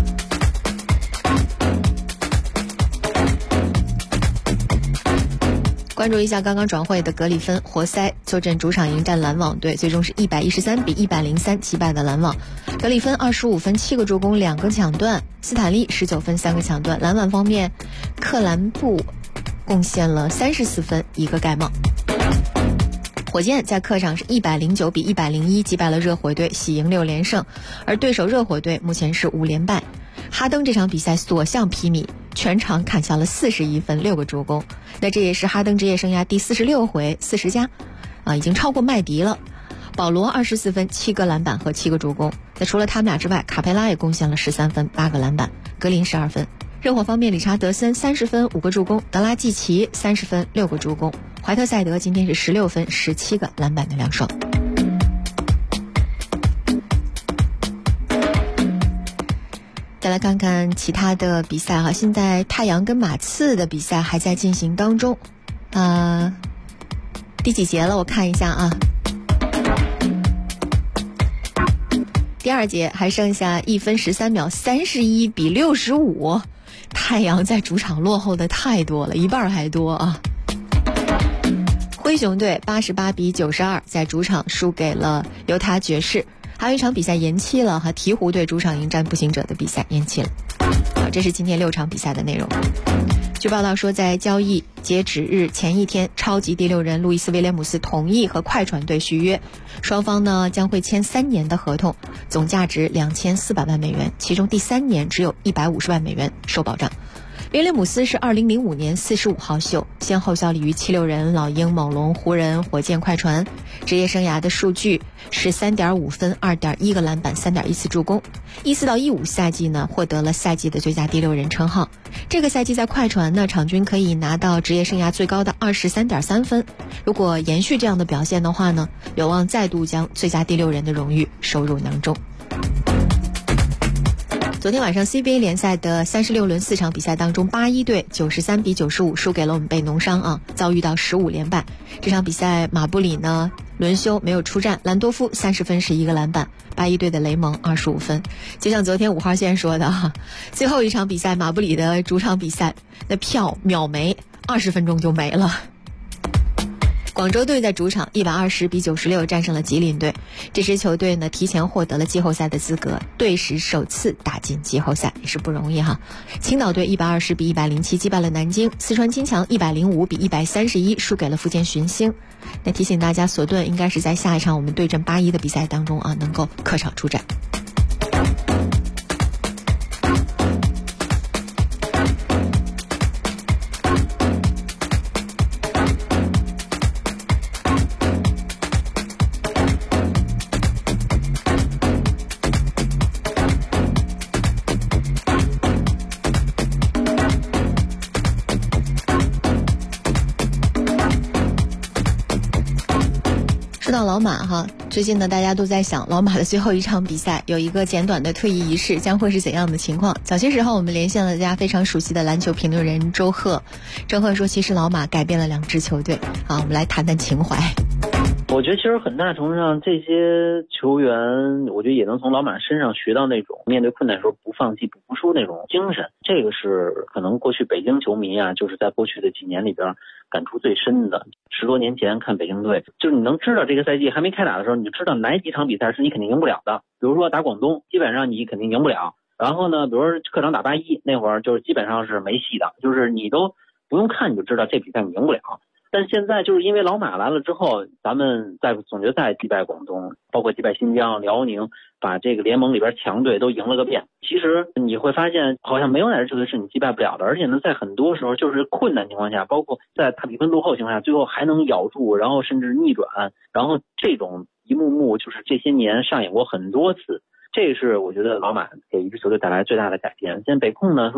关注一下刚刚转会的格里芬活塞坐镇主场迎战篮网队，最终是113比103击败了篮网。格里芬25分、7个助攻、2个抢断；斯坦利19分、3个抢断。篮网方面，克兰布贡献了34分、1个盖帽。火箭在客场是109比101击败了热火队，喜迎6连胜，而对手热火队目前是5连败。哈登这场比赛所向披靡，全场砍下了41分、6个助攻，那这也是哈登职业生涯第46回40加，已经超过麦迪了。保罗24分、7个篮板和7个助攻。那除了他们俩之外，卡佩拉也贡献了13分、8个篮板，格林12分。热火方面，理查德森30分、5个助攻，德拉季奇30分、6个助攻，怀特塞德今天是16分、17个篮板的2双。再来看看其他的比赛哈，现在太阳跟马刺的比赛还在进行当中，第几节了？我看一下啊，第2节还剩下1分13秒，31比65，太阳在主场落后的太多了，一半还多啊。灰熊队88比92在主场输给了犹他爵士。还有一场比赛延期了，和鹈鹕队主场迎战步行者的比赛延期了。这是今天6场比赛的内容。据报道说，在交易截止日前一天，超级第6人路易斯·威廉姆斯同意和快船队续约，双方呢将会签3年的合同，总价值2400万美元，其中第3年只有150万美元受保障。威廉姆斯是2005年45号秀，先后效力于76人、老鹰、猛龙、湖人、火箭、快船。职业生涯的数据是 3.5 分、2.1个篮板、3.1次助攻。14到15赛季呢，获得了赛季的最佳第6人称号。这个赛季在快船呢，场均可以拿到职业生涯最高的23.3分。如果延续这样的表现的话呢，有望再度将最佳第6人的荣誉收入囊中。昨天晚上 CBA 联赛的36轮4场比赛当中，81队93比95输给了我们被农商啊，遭遇到15连败。这场比赛马布里呢轮休没有出战，兰多夫30分11个篮板，81队的雷蒙25分。就像昨天5号线说的最后一场比赛马布里的主场比赛，那票秒没，20分钟就没了。广州队在主场120比96战胜了吉林队，这支球队呢提前获得了季后赛的资格，队史首次打进季后赛，也是不容易哈。青岛队120比107击败了南京，四川金强105比131输给了福建寻星。那提醒大家，索顿应该是在下一场我们对阵81的比赛当中能够客场出战。说到老马哈，最近呢大家都在想老马的最后一场比赛有一个简短的退役仪式将会是怎样的情况。早些时候我们连线了大家非常熟悉的篮球评论人周贺，周贺说其实老马改变了2支球队我们来谈谈情怀。 我觉得其实很大程度上这些球员我觉得也能从老马身上学到那种面对困难的时候不放弃不服输那种精神，这个是可能过去北京球迷就是在过去的几年里边感触最深的。10多年前看北京队，就是你能知道这个赛季还没开打的时候，你就知道哪几场比赛是你肯定赢不了的，比如说打广东基本上你肯定赢不了，然后呢比如说客场打81那会儿就是基本上是没戏的，就是你都不用看你就知道这比赛你赢不了。但现在就是因为老马来了之后，咱们在总决赛击败广东，包括击败新疆、辽宁，把这个联盟里边强队都赢了个遍。其实你会发现好像没有哪支球队是你击败不了的，而且呢在很多时候就是困难情况下，包括在大比分落后情况下，最后还能咬住，然后甚至逆转，然后这种一幕幕就是这些年上演过很多次。这是我觉得老马给一支球队带来最大的改变。现在北控呢说实话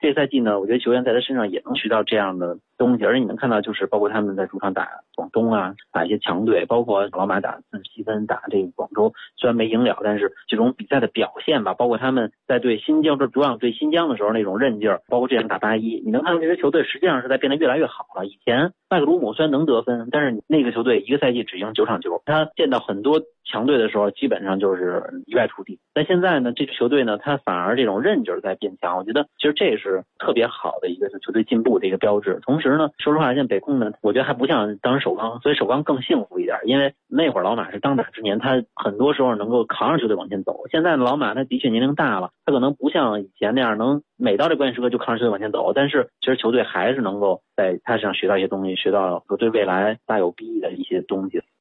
这个赛季呢，我觉得球员在他身上也能学到这样的东西，而且你能看到就是包括他们在主场打广东啊，打一些强队，包括老马打47分打这个广州，虽然没赢了，但是这种比赛的表现吧，包括他们在对新疆主场对新疆的时候那种韧劲儿，包括这场打81，你能看到这支球队实际上是在变得越来越好了。以前麦克鲁姆虽然能得分，但是那个球队一个赛季只赢9场球，他见到很多强队的时候基本上就是一败涂地。但现在呢，这支球队呢，他反而这种韧劲儿在变强，我觉得其实这也是特别好的一个球队进步的一个标志。同时呢，说实话，现在北控呢，我觉得还不像当时首钢，所以首钢更幸福一点，因为那会儿老马是当打之年，他很多时候能够扛着球队往前走。现在的老马他的确年龄大了，他可能不像以前那样能每到这关键时刻就扛着球队往前走，但是其实球队还是能够在他身上学到一些东西，学到对未来大有裨益的一些东西。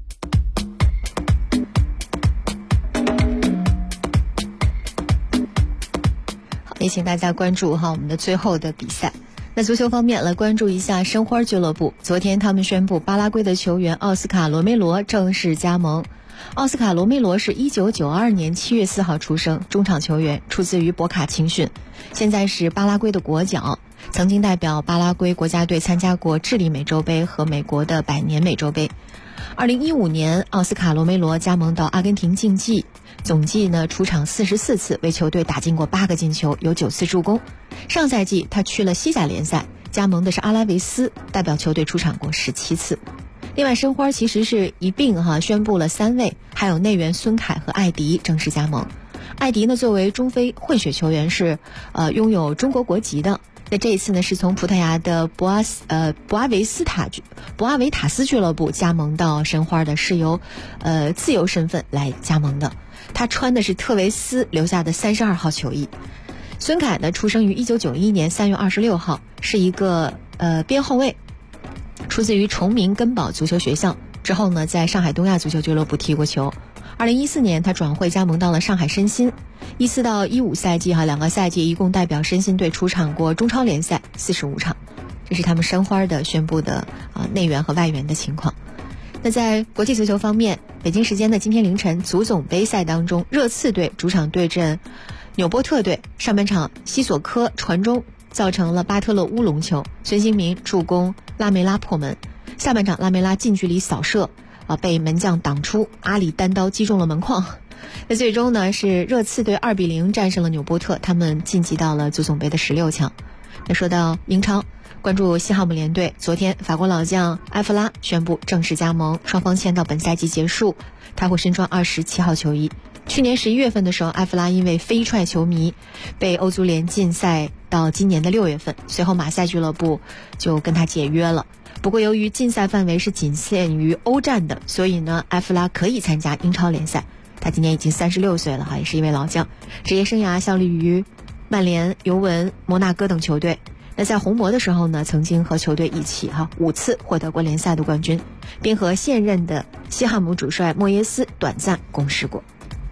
也请大家关注我们的最后的比赛。那足球方面，来关注一下申花俱乐部。昨天他们宣布巴拉圭的球员奥斯卡·罗梅罗正式加盟。奥斯卡·罗梅罗是1992年7月4号出生，中场球员，出自于博卡青训，现在是巴拉圭的国脚，曾经代表巴拉圭国家队参加过智利美洲杯和美国的百年美洲杯。2015年，奥斯卡·罗梅罗加盟到阿根廷竞技，总计呢出场44次，为球队打进过8个进球，有9次助攻。上赛季他去了西甲联赛，加盟的是阿拉维斯，代表球队出场过17次。另外，申花其实是一并宣布了3位，还有内援孙凯和艾迪正式加盟。艾迪呢作为中非混血球员是拥有中国国籍的。那这一次呢是从葡萄牙的博阿维塔斯俱乐部加盟到申花的，是由自由身份来加盟的。他穿的是特维斯留下的32号球衣。孙凯呢出生于1991年3月26号，是一个边后卫，出自于崇明根宝足球学校，之后呢在上海东亚足球俱乐部踢过球。2014年他转会加盟到了上海申鑫，14到15赛季2个赛季一共代表申鑫队出场过中超联赛45场。这是他们申花的宣布的内援和外援的情况。那在国际足球方面，北京时间的今天凌晨，足总杯赛当中，热刺队主场对阵纽波特队，上半场西索科传中造成了巴特勒乌龙球，孙兴民助攻拉梅拉破门。下半场拉梅拉近距离扫射被门将挡出，阿里单刀击中了门框。那最终呢是热刺队2-0战胜了纽波特，他们晋级到了足总杯的16强。那说到英超，关注西汉姆联队，昨天法国老将埃弗拉宣布正式加盟，双方签到本赛季结束，他会身穿27号球衣。去年11月份的时候，埃弗拉因为飞踹球迷被欧足联禁赛到今年的6月份，随后马赛俱乐部就跟他解约了。不过由于禁赛范围是仅限于欧战的，所以呢埃弗拉可以参加英超联赛。他今年已经36岁了也是一位老将，职业生涯效力于曼联、尤文、摩纳哥等球队。那在红魔的时候呢，曾经和球队一起5次获得过联赛的冠军，并和现任的西汉姆主帅莫耶斯短暂共事过。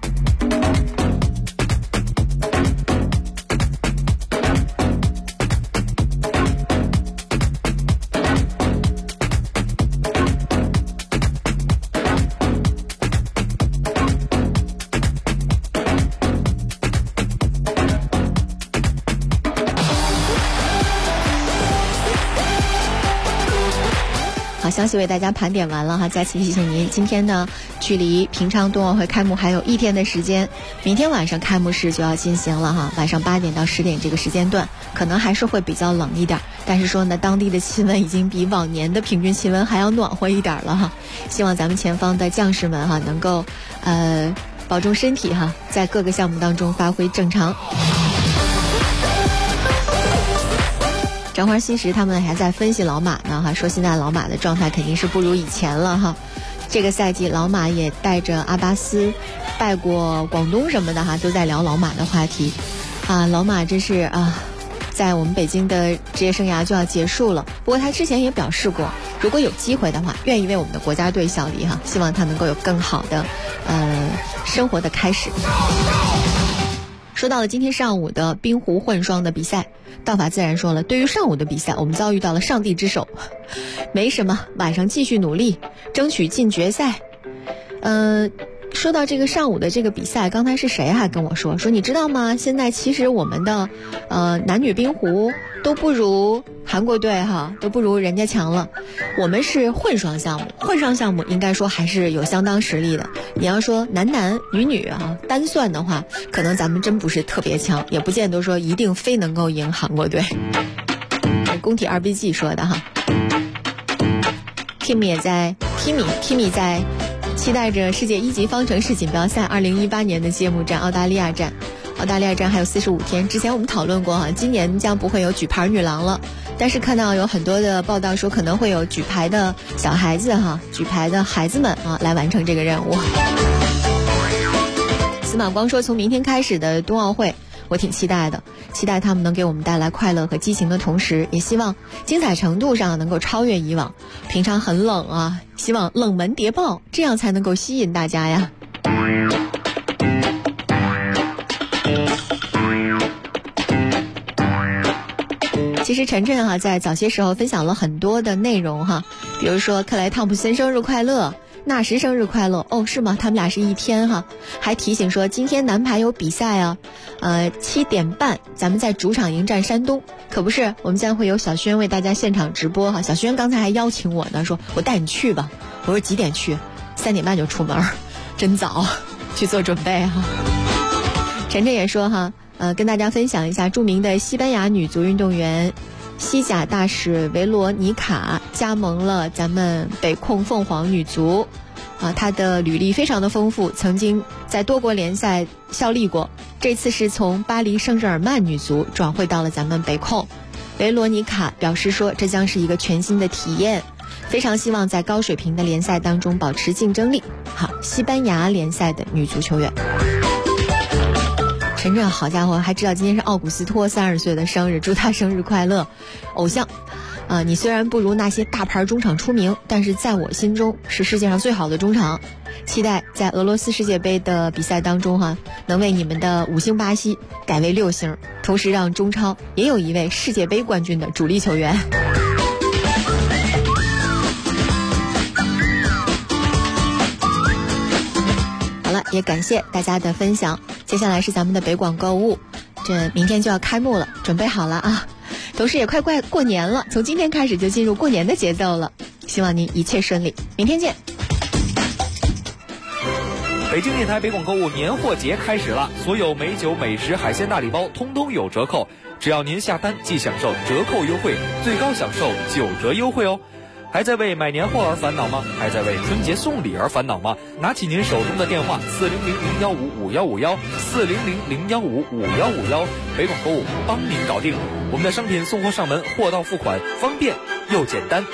好，消息为大家盘点完了再次提醒您，今天呢距离平昌冬奥会开幕还有1天的时间，明天晚上开幕式就要进行了晚上8点到10点这个时间段可能还是会比较冷一点，但是说呢当地的气温已经比往年的平均气温还要暖和一点了希望咱们前方的将士们能够保重身体在各个项目当中发挥正常。张花新时他们还在分析老马呢说现在老马的状态肯定是不如以前了这个赛季老马也带着阿巴斯拜过广东什么的都在聊老马的话题老马真是在我们北京的职业生涯就要结束了，不过他之前也表示过，如果有机会的话愿意为我们的国家队效力希望他能够有更好的生活的开始。说到了今天上午的冰壶混双的比赛，道法自然说了，对于上午的比赛我们遭遇到了上帝之手，没什么，晚上继续努力争取进决赛。 说到这个上午的这个比赛，刚才是谁还跟我说你知道吗？现在其实我们的男女冰壶都不如韩国队都不如人家强了。我们是混双项目，混双项目应该说还是有相当实力的。你要说男男女女单算的话，可能咱们真不是特别强，也不见得说一定非能够赢韩国队。工体 2BG 说的Kimi 在期待着世界1级方程式锦标赛2018年的揭幕战澳大利亚站。澳大利亚站还有45天，之前我们讨论过今年将不会有举牌女郎了，但是看到有很多的报道说可能会有举牌的小孩子举牌的孩子们来完成这个任务。司马光说从明天开始的冬奥会我挺期待的，期待他们能给我们带来快乐和激情的同时，也希望精彩程度上能够超越以往。平常很冷希望冷门谍报，这样才能够吸引大家呀。其实晨晨在早些时候分享了很多的内容比如说克莱汤普森生日快乐，纳什生日快乐。是吗？他们俩是一天还提醒说今天男排有比赛7点半咱们在主场迎战山东。可不是，我们将会有小轩为大家现场直播小轩刚才还邀请我呢，说我带你去吧。我说几点去？3点半就出门，真早，去做准备晨晨也说跟大家分享一下著名的西班牙女足运动员西甲大使维罗妮卡加盟了咱们北控凤凰女足她的履历非常的丰富，曾经在多国联赛效力过，这次是从巴黎圣日耳曼女足转会到了咱们北控。维罗妮卡表示说这将是一个全新的体验，非常希望在高水平的联赛当中保持竞争力。西班牙联赛的女足球员晨晨，好家伙，还知道今天是奥古斯托30岁的生日，祝他生日快乐。偶像你虽然不如那些大牌中场出名，但是在我心中是世界上最好的中场。期待在俄罗斯世界杯的比赛当中能为你们的5星巴西改为6星，同时让中超也有一位世界杯冠军的主力球员。好了，也感谢大家的分享。接下来是咱们的北广购物，这明天就要开幕了，准备好了同时也快过年了，从今天开始就进入过年的节奏了，希望您一切顺利，明天见。 北京电台北广购物年货节开始了，所有美酒美食海鲜大礼包通通有折扣，只要您下单即享受折扣优惠，最高享受9折优惠哦。还在为买年货而烦恼吗？还在为春节送礼而烦恼吗？拿起您手中的电话400-015-5151 400-015-5151，北广购物帮您搞定，我们的商品送货上门，货到付款，方便又简单。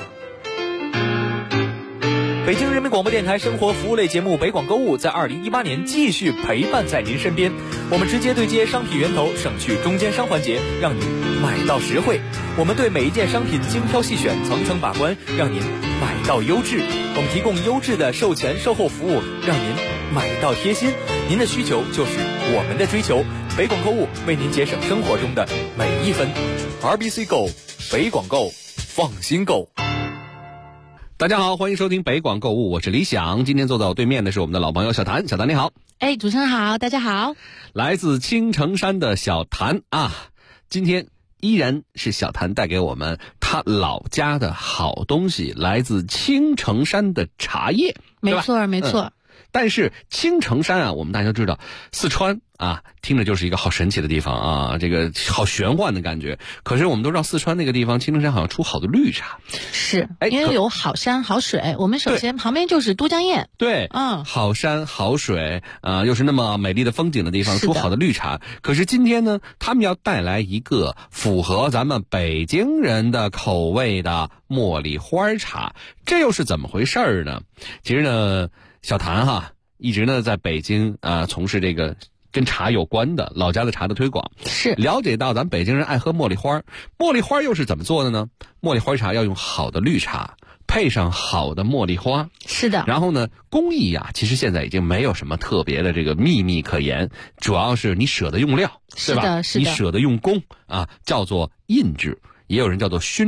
北京人民广播电台生活服务类节目《北广购物》在2018年继续陪伴在您身边。我们直接对接商品源头，省去中间商环节，让您买到实惠。我们对每一件商品精挑细选，层层把关，让您买到优质。我们提供优质的售前售后服务，让您买到贴心。您的需求就是我们的追求。北广购物为您节省生活中的每一分。RBC Go， 北广购，放心购。 大家好，欢迎收听北广购物，我是李想。今天坐在我对面的是我们的老朋友小谭，小谭你好。 主持人好，大家好。 来自青城山的小谭今天依然是小谭带给我们他老家的好东西，来自青城山的茶叶， 没错没错。 但是青城山我们大家都知道，四川听着就是一个好神奇的地方这个好玄幻的感觉。可是我们都知道四川那个地方青城山好像出好的绿茶， 是因为有好山好水。我们首先旁边就是都江堰， 对，好山好水又是那么美丽的风景的地方，出好的绿茶。可是今天呢，他们要带来一个符合咱们北京人的口味的茉莉花茶，这又是怎么回事呢？其实呢，小谭一直呢在北京从事这个跟茶有关的老家的茶的推广， 是了解到咱北京人爱喝茉莉花，茉莉花又是怎么做的呢？茉莉花茶要用好的绿茶配上好的茉莉花， 是的。 然后呢，工艺其实现在已经没有什么特别的这个秘密可言，主要是你舍得用料，对吧？ 是的， 你舍得用工叫做印制，也有人叫做熏制。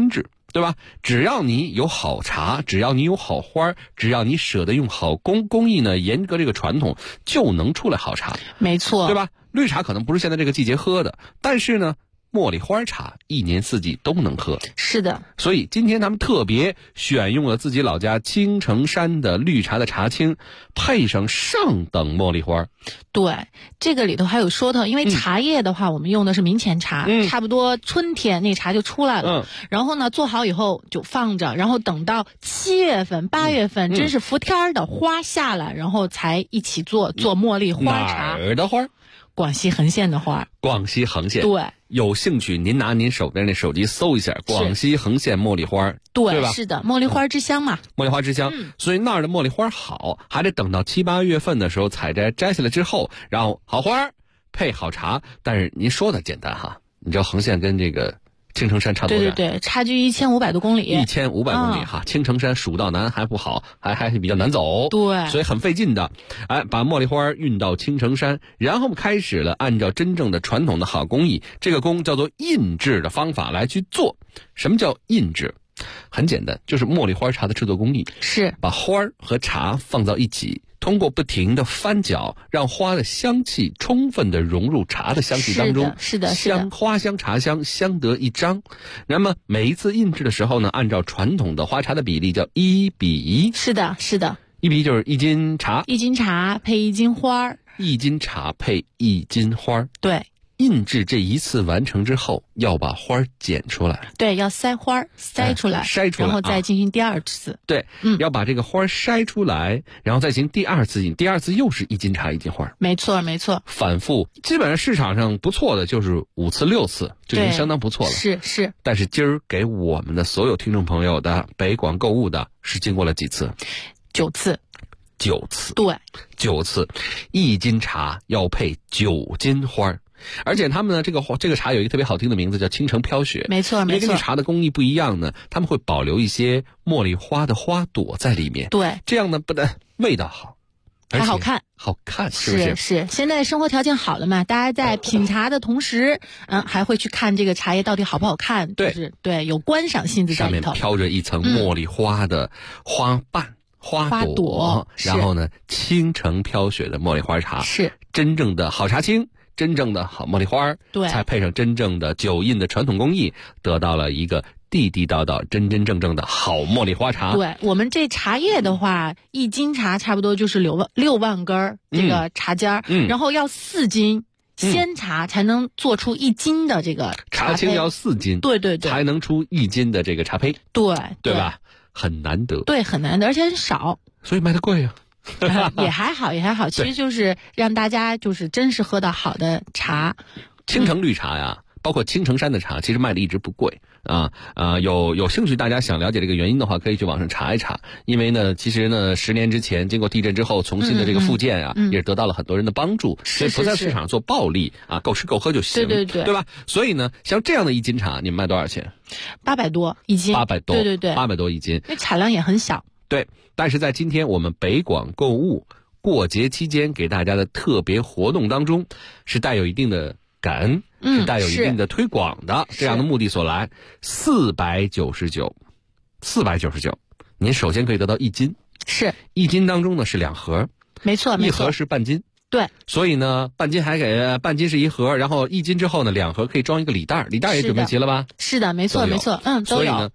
对吧？只要你有好茶，只要你有好花，只要你舍得用好工艺呢，严格这个传统，就能出来好茶。 没错， 对吧？绿茶可能不是现在这个季节喝的，但是呢，茉莉花茶一年四季都能喝。 是的， 所以今天他们特别选用了自己老家青城山的绿茶的茶青，配上上等茉莉花。 对，这个里头还有说到，因为茶叶的话，我们用的是明前茶，差不多春天那茶就出来了。然后呢，做好以后就放着，然后等到7月份、8月份，真是伏天的花下来，然后才一起做茉莉花茶。 哪儿的花？ 广西横县的花。 广西横县。 对。 有兴趣，您拿您手边那手机搜一下广西横县茉莉花，对吧？ 是的，茉莉花之乡嘛。 茉莉花之乡，所以那儿的茉莉花好，还得等到7、8月份的时候采摘下来之后，然后好花配好茶。但是您说的简单哈，你知道横县跟这个青城山差多远？ 对，差距1500多公里。 1500公里哈，青城山蜀道难还不好，还比较难走， 对， 所以很费劲的。把茉莉花运到青城山，然后开始了按照真正的传统的好工艺，这个工叫做印制的方法来去做。什么叫印制？很简单，就是茉莉花茶的制作工艺是把花和茶放到一起，通过不停的翻搅，让花的香气充分的融入茶的香气当中， 是的， 花香茶香相得益彰。那么每一次印制的时候呢，按照传统的花茶的比例叫1比1。 是的 ，1比1就是1斤茶 ，1斤茶配1斤花 ，1斤茶配1斤花。 对。 印制这一次完成之后，要把花剪出来。 对，要筛花，筛出来，然后再进行第二次。 对，要把这个花筛出来，然后再进行第二次印。第二次又是1斤茶1斤花。 没错。 反复，基本上市场上不错的就是5次6次，就已经相当不错了。 是。 但是今儿给我们的所有听众朋友的北广购物的是经过了几次 ？9次。 9次。 对 ，9次，1斤茶要配9斤花。而且他们呢，这个茶有一个特别好听的名字，叫青城飘雪。 没错。 因为根据茶的工艺不一样呢，他们会保留一些茉莉花的花朵在里面。 对， 这样呢不但味道好， 还好看， 是不是？ 是。现在生活条件好了嘛，大家在品茶的同时，还会去看这个茶叶到底好不好看。 对， 有观赏性质在里头。 上面飘着一层茉莉花的花瓣。花朵，然后呢，青城飘雪的茉莉花茶是真正的好茶青，真正的好茉莉花， 对， 才配上真正的酒印的传统工艺，得到了一个地地道道、真真正正的好茉莉花茶。 对，我们这茶叶的话，1斤茶差不多就是6万根这个茶尖然后要4斤鲜茶才能做出1斤的这个茶青，要4斤， 对， 才能出1斤的这个茶胚，对吧？很难得， 对，很难得，而且很少， 所以卖的贵啊。 也还好，其实就是让大家就是真是喝到好的茶。 青城绿茶呀，包括青城山的茶，其实卖的一直不贵啊。有兴趣大家想了解这个原因的话，可以去网上查一查。因为呢，其实呢，10年之前经过地震之后重新的这个复建啊，也是得到了很多人的帮助，所以不在市场做暴利啊，够吃够喝就行，对吧？所以呢，像这样的1斤茶，你们卖多少钱 ？800多1斤 ，800多， 对 ，800多1斤， 因为产量也很小。 对，但是在今天我们北广购物过节期间给大家的特别活动当中，是带有一定的感恩，是带有一定的推广的这样的目的所来。499，您首先可以得到1斤， 是 1斤当中呢是2盒， 没错 ，1盒是半斤。 对， 所以呢，半斤是1盒，然后1斤之后呢，2盒可以装一个礼袋，礼袋也准备齐了吧？ 是的，没错，都有。 所以呢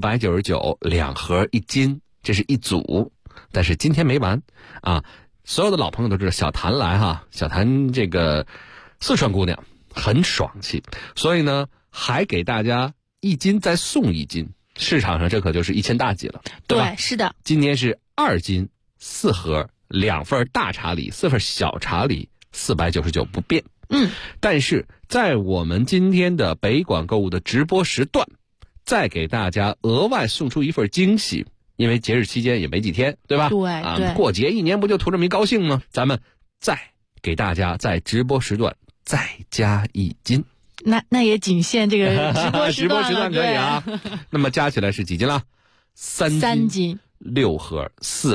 ，499，2盒1斤。这是一组，但是今天没完啊！所有的老朋友都知道小谭来哈，小谭这个四川姑娘很爽气，所以呢还给大家1斤再送1斤，市场上这可就是1000大几了，对吧？ 对，是的。 今天是2斤4盒，2份大茶礼，4份小茶礼，499不变。但是在我们今天的北广购物的直播时段，再给大家额外送出一份惊喜。因为节日期间也没几天，对吧？ 对， 过节1年不就图这么一高兴吗？咱们再给大家在直播时段再加1斤， 那也仅限这个直播时段可以啊。那么加起来是几斤了？3斤。 6盒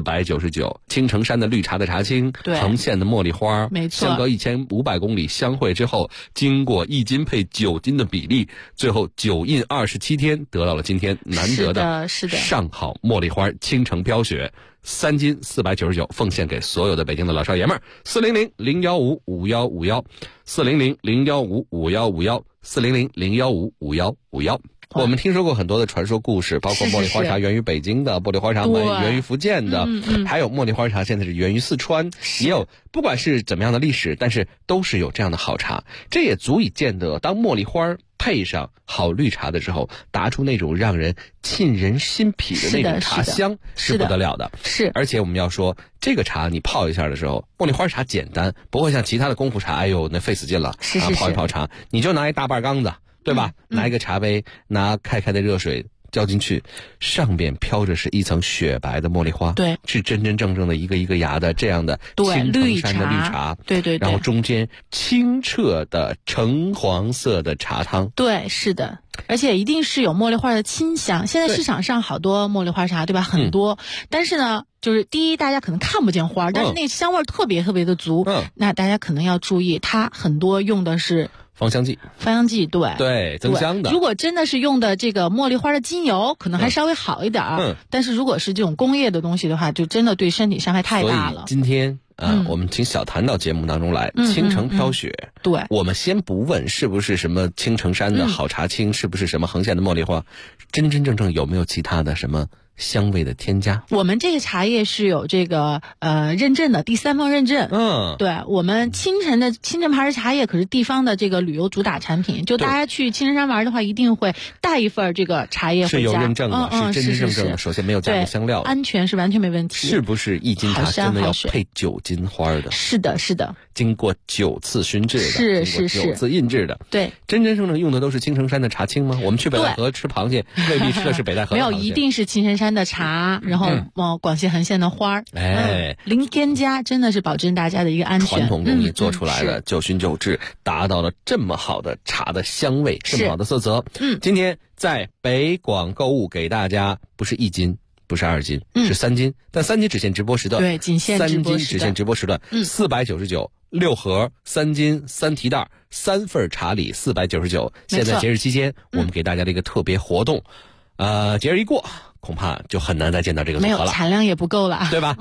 499，青城山的绿茶的茶青，横线的茉莉花， 没错， 相隔1500公里相会之后，经过1斤配9斤的比例，最后9印27天，得到了今天难得的上好茉莉花青城飘雪，3斤499，奉献给所有的北京的老少爷们儿。400-015-5151，400-015-5151，400-015-5151。我们听说过很多的传说故事，包括茉莉花茶源于北京的，茉莉花茶源于福建的，还有茉莉花茶现在是源于四川，也有不管是怎么样的历史，但是都是有这样的好茶。这也足以见得，当茉莉花配上好绿茶的时候，达出那种让人沁人心脾的那种茶香，是不得了的。 是， 而且我们要说，这个茶你泡一下的时候，茉莉花茶简单，不会像其他的功夫茶，哎呦那费死劲了。泡一泡茶，你就拿一大半缸子，对吧？拿一个茶杯，拿开的热水浇进去，上边飘着是一层雪白的茉莉花， 对， 是真真正正的一个一个芽的这样的青城山的绿茶， 对， 然后中间清澈的橙黄色的茶汤， 对，是的。而且一定是有茉莉花的清香。现在市场上好多茉莉花茶，对吧？很多，但是呢，就是第一，大家可能看不见花，但是那个香味特别特别的足。那大家可能要注意，它很多用的是芳香剂，对，增香的。 如果真的是用的这个茉莉花的精油，可能还稍微好一点。但是如果是这种工业的东西的话，就真的对身体伤害太大了。 所以今天我们请小谭到节目当中来，青城飘雪。 对， 我们先不问是不是什么青城山的好茶青，是不是什么横线的茉莉花，真真正正有没有其他的什么香味的添加？ 我们这个茶叶是有这个认证的，第3方认证。对，我们青城牌的茶叶可是地方的这个旅游主打产品，就大家去青城山玩的话，一定会带一份这个茶叶回家。 是有认证的，是真真正正的。首先没有加入香料， 安全是完全没问题。 是不是1斤茶真的要配9斤花的？ 是的，是的。 经过9次熏制的， 是 9次印制的。 对， 真真正正用的都是青城山的茶青吗？我们去北戴河吃螃蟹，未必吃的是北戴河的螃蟹。 没有，一定是青城山的茶，然后广西横线的花儿，零添加，真的是保证大家的一个安全。 传统工艺做出来的，9熏9制，达到了这么好的茶的香味，这么好的色泽。今天在北广购物给大家不是1斤。不是2斤，是3斤，但3斤只限直播时段。 对，仅限直播时段。3斤只限直播时段。499，6盒，3斤3提袋，3份茶礼499。现在节日期间，我们给大家的一个特别活动，节日一过，恐怕就很难再见到这个组合了， 没有产量也不够了， 对吧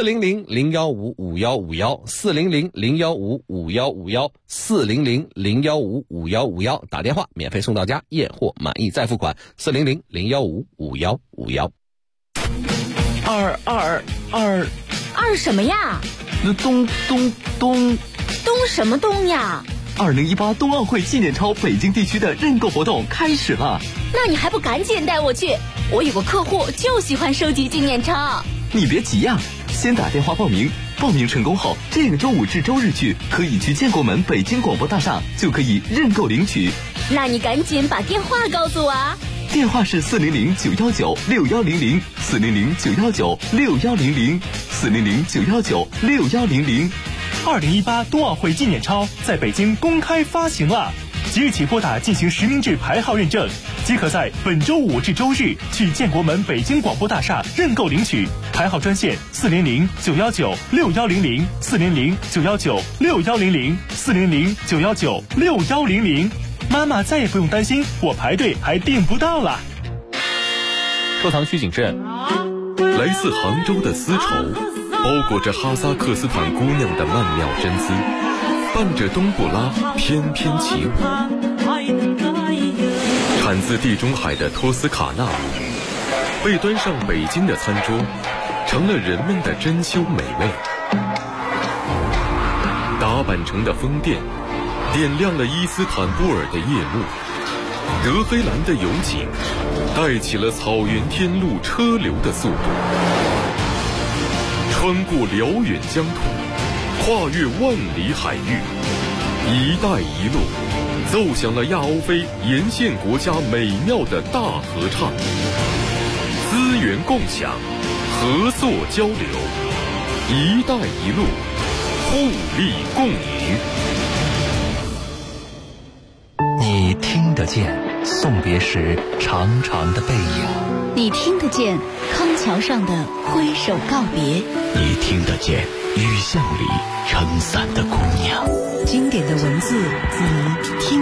？400-015-5151，400-015-5151，400-015-5151，打电话免费送到家，验货满意再付款。400-015-5151。 二什么呀？ 东什么东呀 ？2018冬奥会纪念钞北京地区的认购活动开始了， 那你还不赶紧带我去？我有个客户就喜欢收集纪念钞。 你别急呀，先打电话报名，报名成功后，这个周五至周日去可以去建国门北京广播大厦就可以认购领取。 那你赶紧把电话告诉我啊！ 电话是400-919-6100，400-919-6100，400-919-6100。2018冬奥会纪念钞在北京公开发行了，即日起拨打进行实名制牌号认证，即可在本周五至周日去建国门北京广播大厦认购领取。牌号专线400-919-6100，400-919-6100，400-919-6100。妈妈再也不用担心我排队还订不到了。 收藏需谨慎。 来自杭州的丝绸，包裹着哈萨克斯坦姑娘的曼妙真姿，伴着冬不拉翩翩起舞。产自地中海的托斯卡纳舞，被端上北京的餐桌，成了人们的珍馐美味。打扮成的风电点亮了伊斯坦布尔的夜幕，德黑兰的油井带起了草原天路车流的速度，穿过辽远疆土，跨越万里海域，一带一路奏响了亚欧非沿线国家美妙的大合唱，资源共享，合作交流，一带一路，互利共赢。 你听得见， 送别时长长的背影。 你听得见康桥上的挥手告别， 你听得见雨巷里撑伞的姑娘。 经典的文字，你听